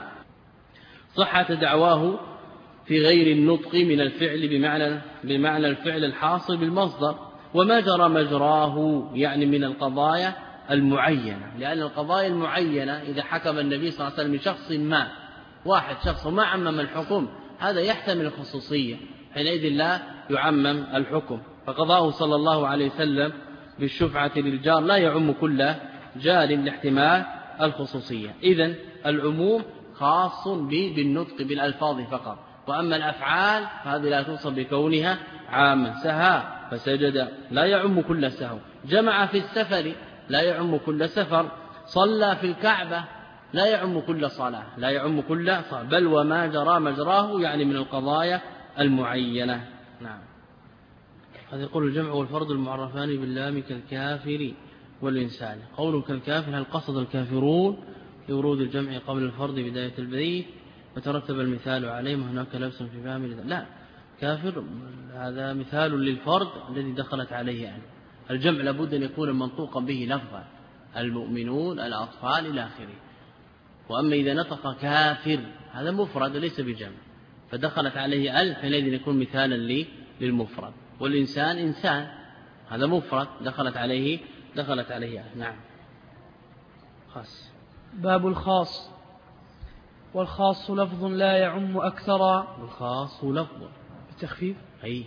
صحة دعواه في غير النطق من الفعل بمعنى الفعل الحاصل بالمصدر. وما جرى مجراه يعني من القضايا المعينة، لأن القضايا المعينة إذا حكم النبي صلى الله عليه وسلم شخص ما شخص ما عمم الحكم هذا يحتمل الخصوصية، حينئذ لا يعمم الحكم. فقضاه صلى الله عليه وسلم بالشفعة للجار لا يعم كل جار لاحتمال الخصوصية. إذن العموم خاص بالنطق بالألفاظ فقط، وأما الأفعال فهذه لا توصف بكونها عامة. سهى فسجد لا يعم كل سهو. جمع في السفر لا يعم كل سفر. صلى في الكعبة لا يعم كل صلاة بل وما جرى مجراه يعني من القضايا المعينة. نعم. هذا يقول الجمع والفرد المعرفان باللام كالكافر والإنسان. قول كالكافر هل قصد الكافرون لورود الجمع قبل الفرد بداية البيت وترتب المثال عليه هناك لبس في فهم؟ لا، كافر هذا مثال للفرد الذي دخلت عليه يعني. الجمع لابد أن يكون منطوقا به لفظا، المؤمنون الأطفال إلى آخره. وأما إذا نطق كافر هذا مفرد ليس بجمع فدخلت عليه ألف حينئذ يكون مثالا للمفرد. والإنسان إنسان هذا مفرد دخلت عليه نعم. خاص. باب الخاص. والخاص لفظ لا يعم أكثر. والخاص لفظ بالتخفيف أي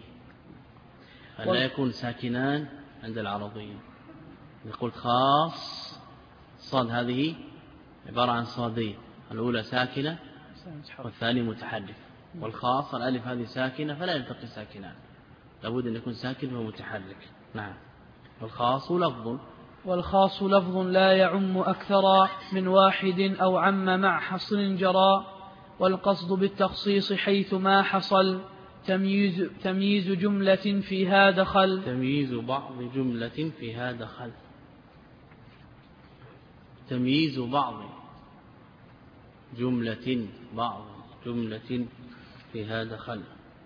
لا يكون ساكنان عند العربية. يقول خاص صاد هذه عبارة عن صادين، الأولى ساكنة والثاني متحرك. والخاص الألف هذه ساكنة فلا يلتقي ساكنان، لابد أن يكون ساكن ومتحرك. نعم. والخاص لفظ. والخاص لفظ لا يعم أكثر من واحد أو عم مع حصر جرى. والقصد بالتخصيص حيث ما حصل تمييز جملة فيها دخل. تمييز بعض جملة فيها دخل. تمييز بعض جملة فيها دخل.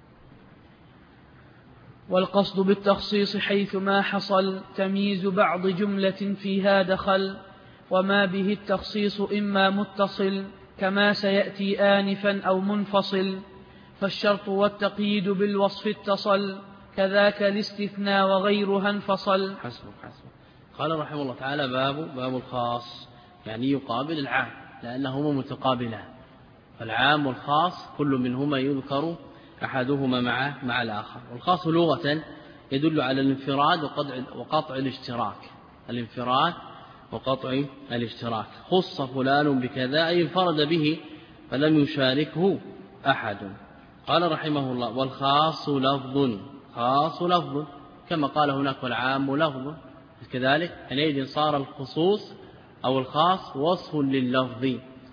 والقصد بالتخصيص حيث ما حصل تمييز بعض جملة فيها دخل. وما به التخصيص إما متصل كما سيأتي آنفا أو منفصل. فالشرط والتقييد بالوصف اتصل كذاك الاستثناء وغيرها انفصل. حسبك. قال رحمه الله تعالى باب الخاص، يعني يقابل العام لأنهما متقابلان، فالعام والخاص كل منهما يذكر أحدهما مع الآخر. والخاص لغة يدل على الانفراد وقطع الاشتراك. الانفراد وقطع الاشتراك. خص فلان بكذا أي انفرد به فلم يشاركه أحد. قال رحمه الله والخاص لفظ. خاص لفظ كما قال هناك والعام لفظ، كذلك حينئذ صار الخصوص أو الخاص وصف لللفظ،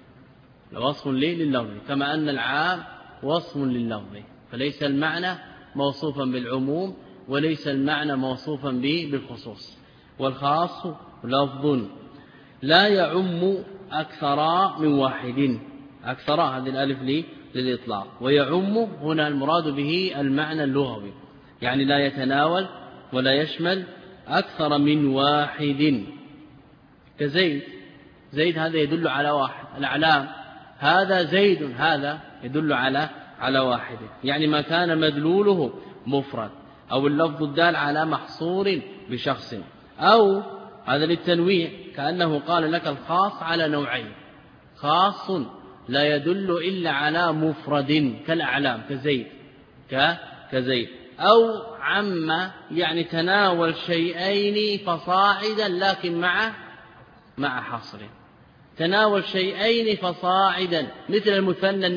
كما أن العام وصف لللفظ، فليس المعنى موصوفا بالعموم وليس المعنى موصوفا بالخصوص. والخاص لفظ لا يعم أكثر من واحد. أكثر هذه الألف للإطلاق، ويعم هنا المراد به المعنى اللغوي، يعني لا يتناول ولا يشمل أكثر من واحد. كزيد، زيد هذا يدل على واحد. الأعلام هذا زيد، هذا يدل على واحد، يعني ما كان مدلوله مفرد أو اللفظ الدال على محصور بشخص، أو هذا للتنويع كأنه قال لك الخاص على نوعين: خاص لا يدل إلا على مفرد كالأعلام كزيد، أو عم يعني تناول شيئين فصاعدا لكن مع حصر. تناول شيئين فصاعدا مثل المثنى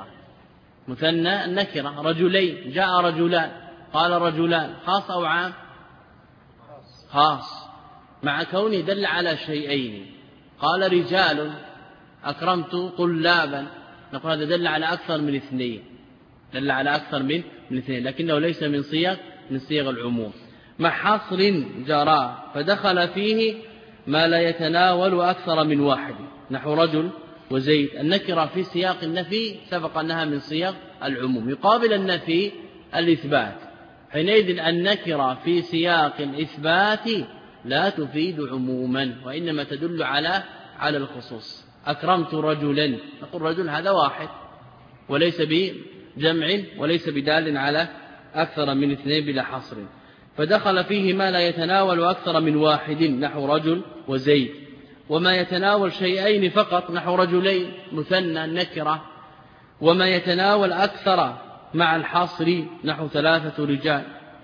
النكرة رجلين، جاء رجلان، قال رجلان، خاص أو عام؟ خاص، مع كونه دل على شيئين. قال رجال، أكرمت طلابا، نقول هذا دل على أكثر من اثنين، لكنه ليس من صيغ العموم. مع حصر جرى فدخل فيه ما لا يتناول أكثر من واحد، نحو رجل وزيد. النكرة في سياق النفي سبق أنها من صيغ العموم، يقابل النفي الإثبات. حينئذ النكرة في سياق الإثبات لا تفيد عموما، وإنما تدل على الخصوص. أكرمت رجلا، نقول رجل هذا واحد وليس بجمع وليس بدال على أكثر من اثنين بلا حصر. فدخل فيه ما لا يتناول أكثر من واحد، نحو رجل وزيد. وما يتناول شيئين فقط، نحو رجلين مثنى النكرة. وما يتناول أكثر مع الحصر، نحو 3 رجال،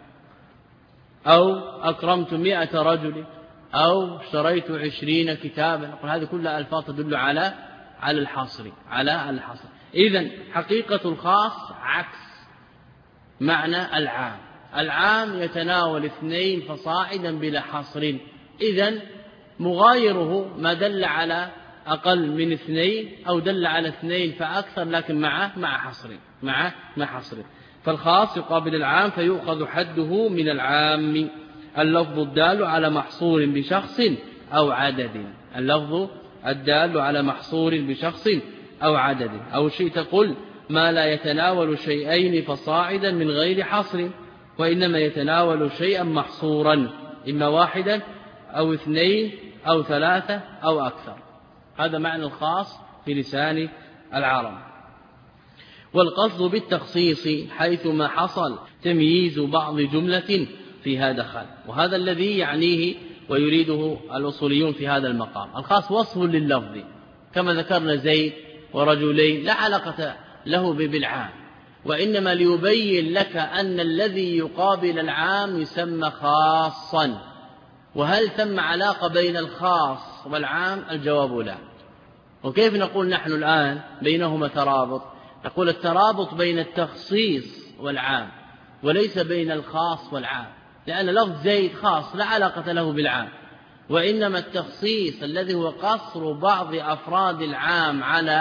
أو أكرمت 100 رجل، أو اشتريت 20 كتابا. نقول هذه كلها ألفاظ تدل على الحصر. إذن حقيقة الخاص عكس معنى العام. العام يتناول 2 فصاعدا بلا حصر، إذن مغايره ما دل على أقل من 2 أو دل على 2 فأكثر لكن مع حصر. فالخاص يقابل العام فيؤخذ حده من العام. اللفظ الدال على محصور بشخص أو عدد. اللفظ الدال على محصور بشخص أو عدد. أو شئت قل ما لا يتناول شيئين فصاعدا من غير حصر، وإنما يتناول شيئا محصورا، إما واحدا أو 2 أو 3 أو أكثر. هذا معنى الخاص في لسان العرب. والقصد بالتخصيص حيثما حصل تمييز بعض جملة فيها دخل. وهذا الذي يعنيه ويريده الأصوليون في هذا المقام. الخاص وصف لللفظ كما ذكرنا زيد ورجلين، لا علاقة له بالعام، وإنما ليبين لك أن الذي يقابل العام يسمى خاصا. وهل ثم علاقة بين الخاص والعام؟ الجواب لا. وكيف نقول نحن الآن بينهما ترابط؟ نقول الترابط بين التخصيص والعام وليس بين الخاص والعام، لأن لفظ زيد خاص لا علاقة له بالعام، وإنما التخصيص الذي هو قصر بعض أفراد العام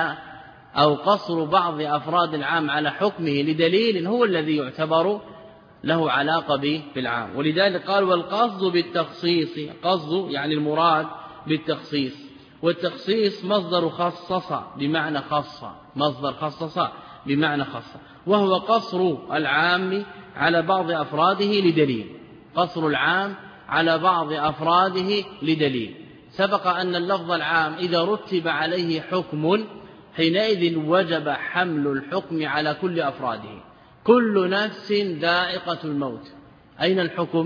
على حكمه لدليل هو الذي يعتبر له علاقة بالعام. ولذلك قال والقصد بالتخصيص، قصد يعني المراد بالتخصيص، والتخصيص مصدر خصص بمعنى خص، مصدر خصص بمعنى خص، وهو قصر العام على بعض أفراده لدليل، قصر العام على بعض أفراده لدليل. سبق أن اللفظ العام إذا رتب عليه حكم حينئذ وجب حمل الحكم على كل أفراده. كل نفس ذائقة الموت، أين الحكم؟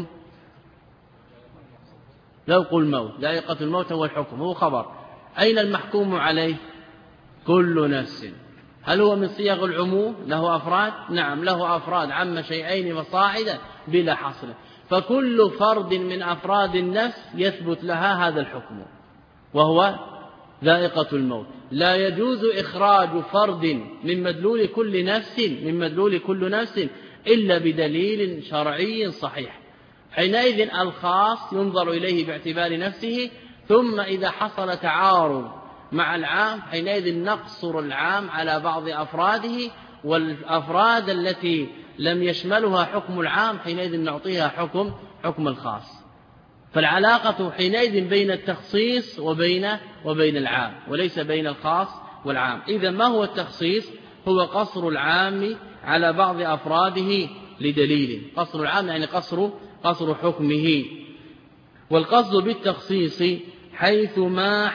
ذوق الموت، ذائقة الموت هو الحكم، هو خبر. أين المحكوم عليه؟ كل نفس. هل هو من صيغ العموم؟ له أفراد؟ نعم له أفراد، عم شيئين فصاعدا بلا حصر. فكل فرد من أفراد النفس يثبت لها هذا الحكم وهو ذائقة الموت. لا يجوز إخراج فرد من مدلول كل نفس إلا بدليل شرعي صحيح. حينئذ الخاص ينظر إليه باعتبار نفسه، ثم إذا حصل تعارض مع العام حينئذ نقصر العام على بعض أفراده، والأفراد التي لم يشملها حكم العام حينئذ نعطيها حكم الخاص. فالعلاقة حينئذ بين التخصيص وبين العام، وليس بين الخاص والعام. إذا ما هو التخصيص؟ هو قصر العام على بعض أفراده لدليل، قصر العام يعني قصر حكمه. والقصد بالتخصيص حيثما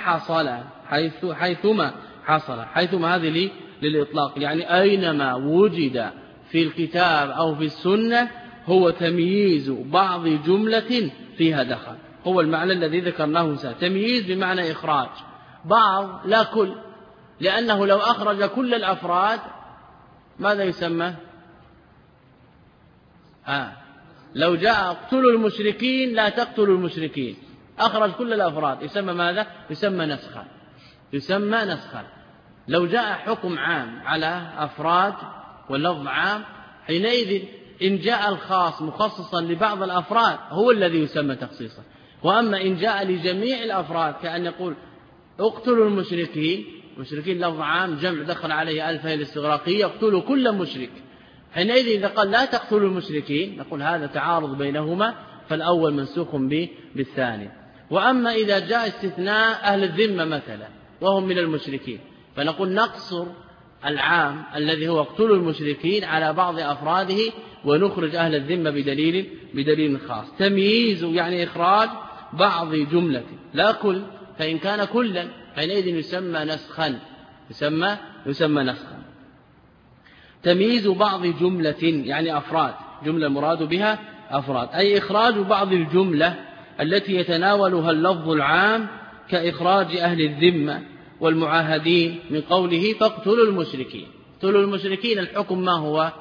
حصل، حيثما هذه للإطلاق، يعني أينما وجد في الكتاب أو في السنة هو تمييز بعض جملة فيها دخل، هو المعنى الذي ذكرناه تمييز بمعنى إخراج بعض لا كل، لأنه لو أخرج كل الأفراد ماذا يسمى؟ لو جاء اقتلوا المشركين لا تقتلوا المشركين، أخرج كل الأفراد، يسمى ماذا؟ يسمى نسخا. لو جاء حكم عام على أفراد واللفظ عام حينئذ إن جاء الخاص مخصصا لبعض الأفراد هو الذي يسمى تخصيصا. وأما إن جاء لجميع الأفراد كأن يقول اقتلوا المشركين، مشركين لفظ عام جمع دخل عليه ألف هي الاستغراقية، اقتلوا كل مشرك، حينئذ إذا قال لا تقتلوا المشركين نقول هذا تعارض بينهما، فالأول منسوخ بالثاني. وأما إذا جاء استثناء أهل الذمة مثلا وهم من المشركين فنقول نقصر العام الذي هو اقتلوا المشركين على بعض أفراده ونخرج أهل الذمة بدليل خاص. تمييز يعني إخراج بعض جملة لا كل، فإن كان كلا حينئذ يسمى نسخا، يسمى نسخا. تمييز بعض جملة يعني أفراد، جملة مراد بها أفراد، أي إخراج بعض الجملة التي يتناولها اللفظ العام كإخراج أهل الذمة والمعاهدين من قوله فاقتلوا المشركين. اقتلوا المشركين الحكم ما هو؟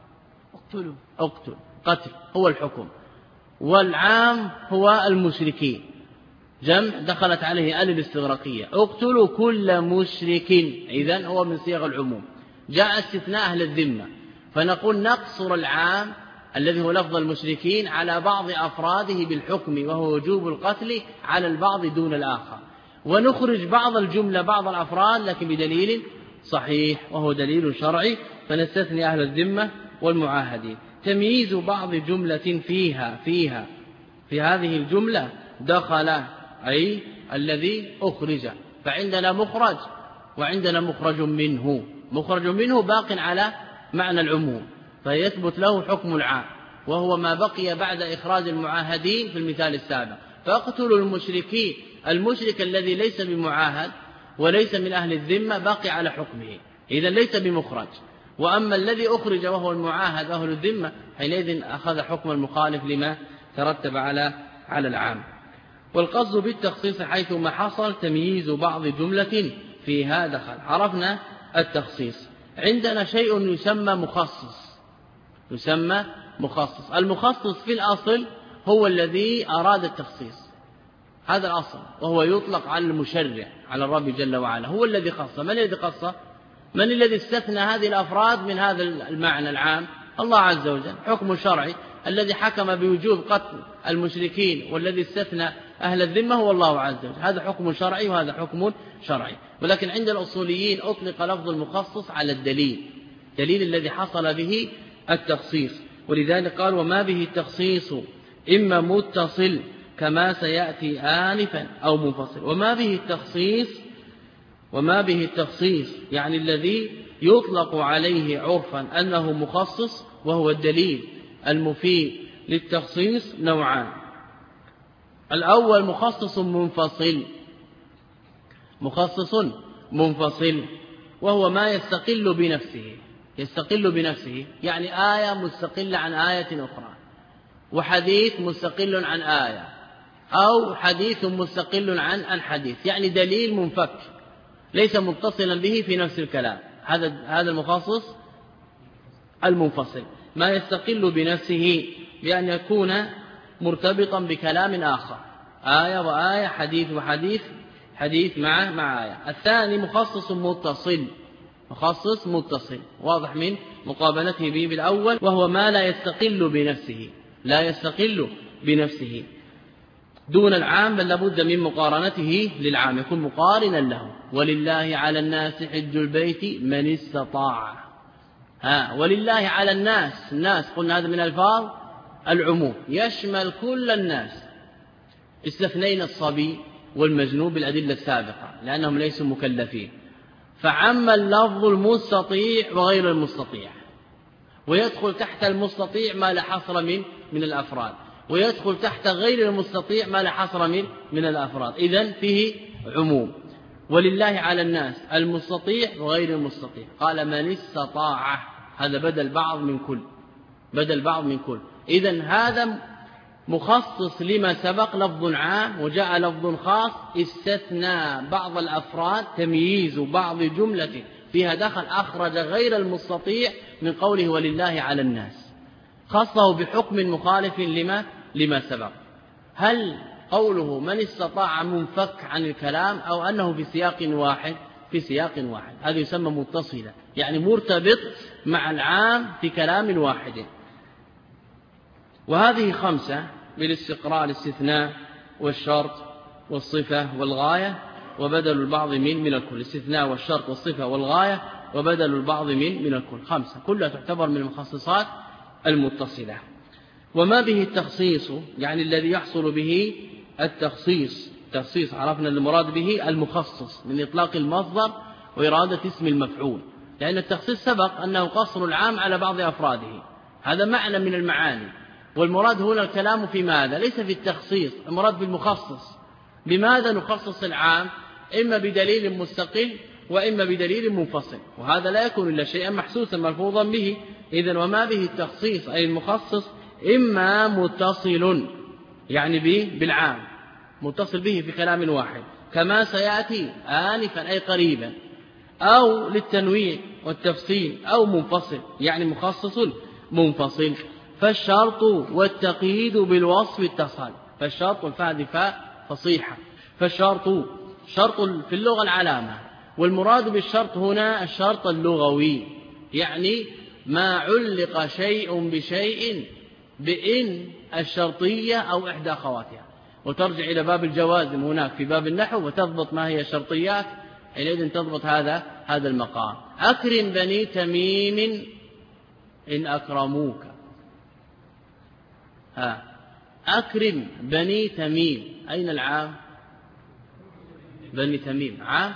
اقتل، قتل هو الحكم، والعام هو المشركين جمع دخلت عليه آل الاستغراقية، اقتلوا كل مشرك، إذن هو من صيغ العموم. جاء استثناء أهل الذمة فنقول نقصر العام الذي هو لفظ المشركين على بعض أفراده بالحكم وهو وجوب القتل على البعض دون الآخر، ونخرج بعض الجملة بعض الأفراد لكن بدليل صحيح وهو دليل شرعي، فنستثني أهل الذمة والمعاهدين. تمييز بعض جملة فيها في هذه الجملة دخل أي الذي أخرج، فعندنا مخرج وعندنا مخرج منه باق على معنى العموم فيثبت له حكم العام، وهو ما بقي بعد إخراج المعاهدين في المثال السابق. فاقتلوا المشركين، المشرك الذي ليس بمعاهد وليس من أهل الذمة باقي على حكمه، إذن ليس بمخرج. وأما الذي أخرج وهو المعاهد أهل الذمة حينئذ أخذ حكم المخالف لما ترتب على العام. والقصد بالتخصيص حيثما حصل تمييز بعض جملة فيها دخل. عرفنا التخصيص. عندنا شيء يسمى مخصص. المخصص في الأصل هو الذي أراد التخصيص، هذا الأصل، وهو يطلق على المشرع على الرب جل وعلا، هو الذي خص. من الذي خص؟ من الذي استثنى هذه الأفراد من هذا المعنى العام؟ الله عز وجل حكم شرعي الذي حكم بوجوب قتل المشركين والذي استثنى أهل الذمة هو الله عز وجل، هذا حكم شرعي وهذا حكم شرعي. ولكن عند الأصوليين أطلق لفظ المخصص على الدليل الذي حصل به التخصيص، ولذلك قال وما به التخصيص إما متصل كما سيأتي آنفا أو منفصل. وما به التخصيص يعني الذي يطلق عليه عرفا أنه مخصص وهو الدليل المفيد للتخصيص نوعان. الأول مخصص منفصل وهو ما يستقل بنفسه يعني آية مستقلة عن آية أخرى، وحديث مستقل عن آية، أو حديث مستقل عن حديث، يعني دليل منفك ليس متصلا به في نفس الكلام. هذا المخصص المنفصل، ما يستقل بنفسه بأن يكون مرتبطا بكلام آخر، آية وآية، حديث وحديث، حديث مع آية. الثاني مخصص متصل واضح من مقابلته به بالأول، وهو ما لا يستقل بنفسه دون العام، بل لابد من مقارنته للعام، يكون مقارنا له. ولله على الناس حج البيت من استطاع. ولله على الناس قلنا هذا من ألفاظ العموم يشمل كل الناس، استثنينا الصبي والمجنون بالأدلة السابقة لأنهم ليسوا مكلفين، فعم اللفظ المستطيع وغير المستطيع، ويدخل تحت المستطيع ما لا حصر من الأفراد، ويدخل تحت غير المستطيع ما لا حصر من الأفراد. إذن فيه عموم. ولله على الناس المستطيع وغير المستطيع، قال من استطاع، هذا بدل بعض من كل. إذن هذا مخصص لما سبق لفظ عام، وجاء لفظ خاص استثنى بعض الأفراد، تمييز بعض جملة فيها دخل أخرج غير المستطيع من قوله ولله على الناس، خصه بحكم مخالف لما سبق. هل قوله من استطاع منفك عن الكلام أو أنه في سياق واحد؟ هذا يسمى متصلا، يعني مرتبط مع العام في كلام واحد. وهذه 5 بالاستقراء: الاستثناء والشرط والصفة والغاية وبدل البعض من الكل. الاستثناء والشرط والصفة والغاية وبدل البعض من الكل، 5 كلها تعتبر من المخصصات المتصلة. وما به التخصيص يعني الذي يحصل به التخصيص عرفنا المراد به المخصص من إطلاق المصدر وإرادة اسم المفعول، لأن التخصيص سبق أنه قصر العام على بعض أفراده، هذا معنى من المعاني. والمراد هنا الكلام في ماذا؟ ليس في التخصيص، المراد بالمخصص. بماذا نخصص العام؟ إما بدليل مستقل وإما بدليل منفصل، وهذا لا يكون إلا شيئا محسوسا ملفوظا به. إذن وما به التخصيص أي المخصص إما متصل يعني بالعام، متصل به في كلام واحد كما سيأتي آنفا أي قريبا، أو للتنويع والتفصيل، أو منفصل يعني مخصص منفصل. فالشرط والتقييد بالوصف اتصل. فالشرط والفاء فاء فصيحة. فالشرط شرط في اللغة العلامة، والمراد بالشرط هنا الشرط اللغوي، يعني ما علق شيء بشيء بإن الشرطية أو إحدى أخواتها. وترجع إلى باب الجوازم هناك في باب النحو وتضبط ما هي الشرطيات، حينئذ تضبط هذا المقام. أكرم بني تميم إن أكرموك. أكرم بني تميم، أين العام؟ بني تميم عام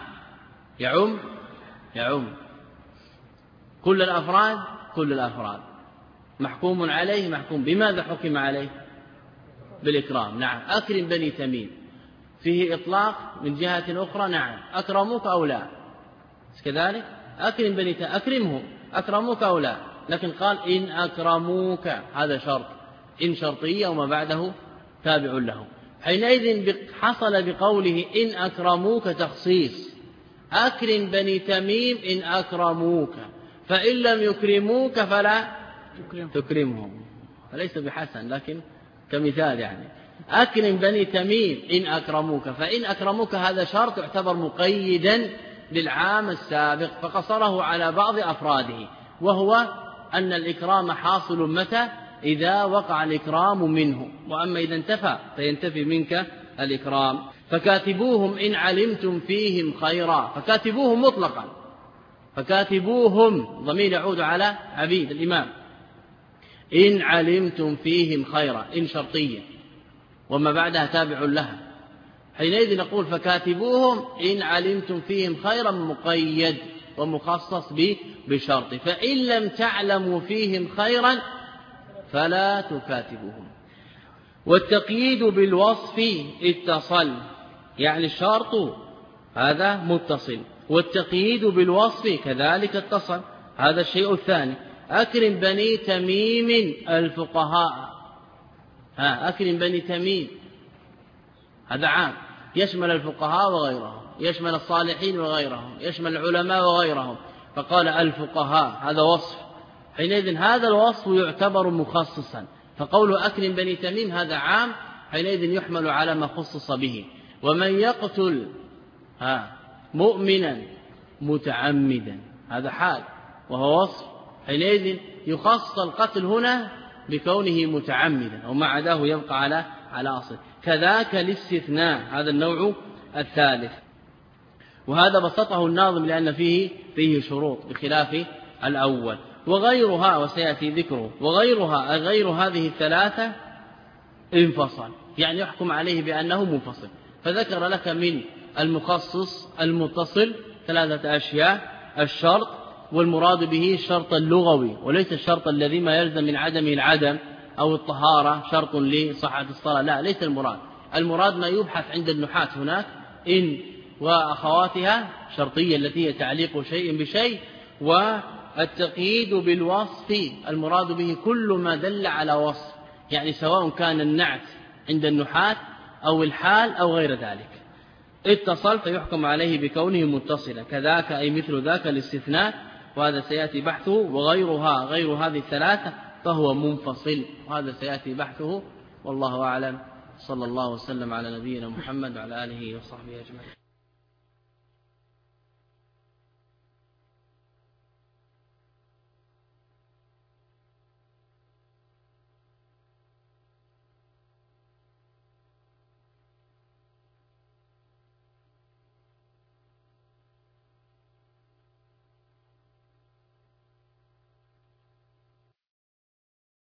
يعم كل الأفراد. محكوم عليه، محكوم بماذا حكم عليه؟ بالإكرام. نعم. أكرم بني تميم فيه إطلاق من جهة أخرى. نعم. أكرموك أو لا كذلك؟ أكرم بني تميم أكرمهم، أكرموك أو لا، لكن قال إن أكرموك، هذا شرط، إن شرطية وما بعده تابع له. حينئذ حصل بقوله إن أكرموك تخصيص. أكرم بني تميم إن أكرموك، فإن لم يكرموك فلا تكرمهم، فليس بحسن لكن كمثال يعني. أكرم بني تميم إن أكرموك، فإن أكرموك هذا شرط يعتبر مقيدا للعام السابق، فقصره على بعض أفراده، وهو أن الإكرام حاصل متى؟ إذا وقع الإكرام منه، وأما إذا انتفى فينتفي منك الإكرام. فكاتبوهم إن علمتم فيهم خيرا، فكاتبوهم مطلقا، فكاتبوهم ضمير يعود على عبيد الإمام. إن علمتم فيهم خيرا، إن شرطية وما بعدها تابع لها، حينئذ نقول فكاتبوهم إن علمتم فيهم خيرا مقيد ومخصص بشرط، فإن لم تعلموا فيهم خيرا فلا تكاتبوهم. والتقييد بالوصف اتصل، يعني الشرط هذا متصل، والتقييد بالوصف كذلك اتصل، هذا الشيء الثاني. أكرم بني تميم الفقهاء، أكرم بني تميم هذا عام يشمل الفقهاء وغيرهم، يشمل الصالحين وغيرهم، يشمل العلماء وغيرهم، فقال الفقهاء هذا وصف، حينئذ هذا الوصف يعتبر مخصصا، فقول أكرم بني تميم هذا عام، حينئذ يحمل على ما خصص به. ومن يقتل مؤمنا متعمدا هذا حال وهو وصف، حينئذ يخص القتل هنا بكونه متعمدا، وما عداه يبقى على أصل. كذاك الاستثناء هذا النوع الثالث، وهذا بسطه الناظم لأن فيه شروط بخلاف الأول. وغيرها وسيأتي ذكره، وغيرها غير هذه الثلاثة انفصل، يعني يحكم عليه بأنه منفصل. فذكر لك من المخصص المتصل 3 أشياء: الشرط، والمراد به الشرط اللغوي وليس الشرط الذي ما يلزم من عدمه العدم أو الطهارة شرط لصحة الصلاة، لا، ليس المراد ما يبحث عند النحاة هناك إن وأخواتها شرطية التي هي تعليق شيء بشيء. والتقييد بالوصف المراد به كل ما دل على وصف، يعني سواء كان النعت عند النحاة أو الحال أو غير ذلك. اتصل فيحكم عليه بكونه متصلا، كذاك أي مثل ذاك الاستثناء، وهذا سيأتي بحثه. وغيرها غير هذه الثلاثة فهو منفصل، وهذا سيأتي بحثه. والله أعلم. صلى الله وسلم على نبينا محمد وعلى آله وصحبه أجمعين.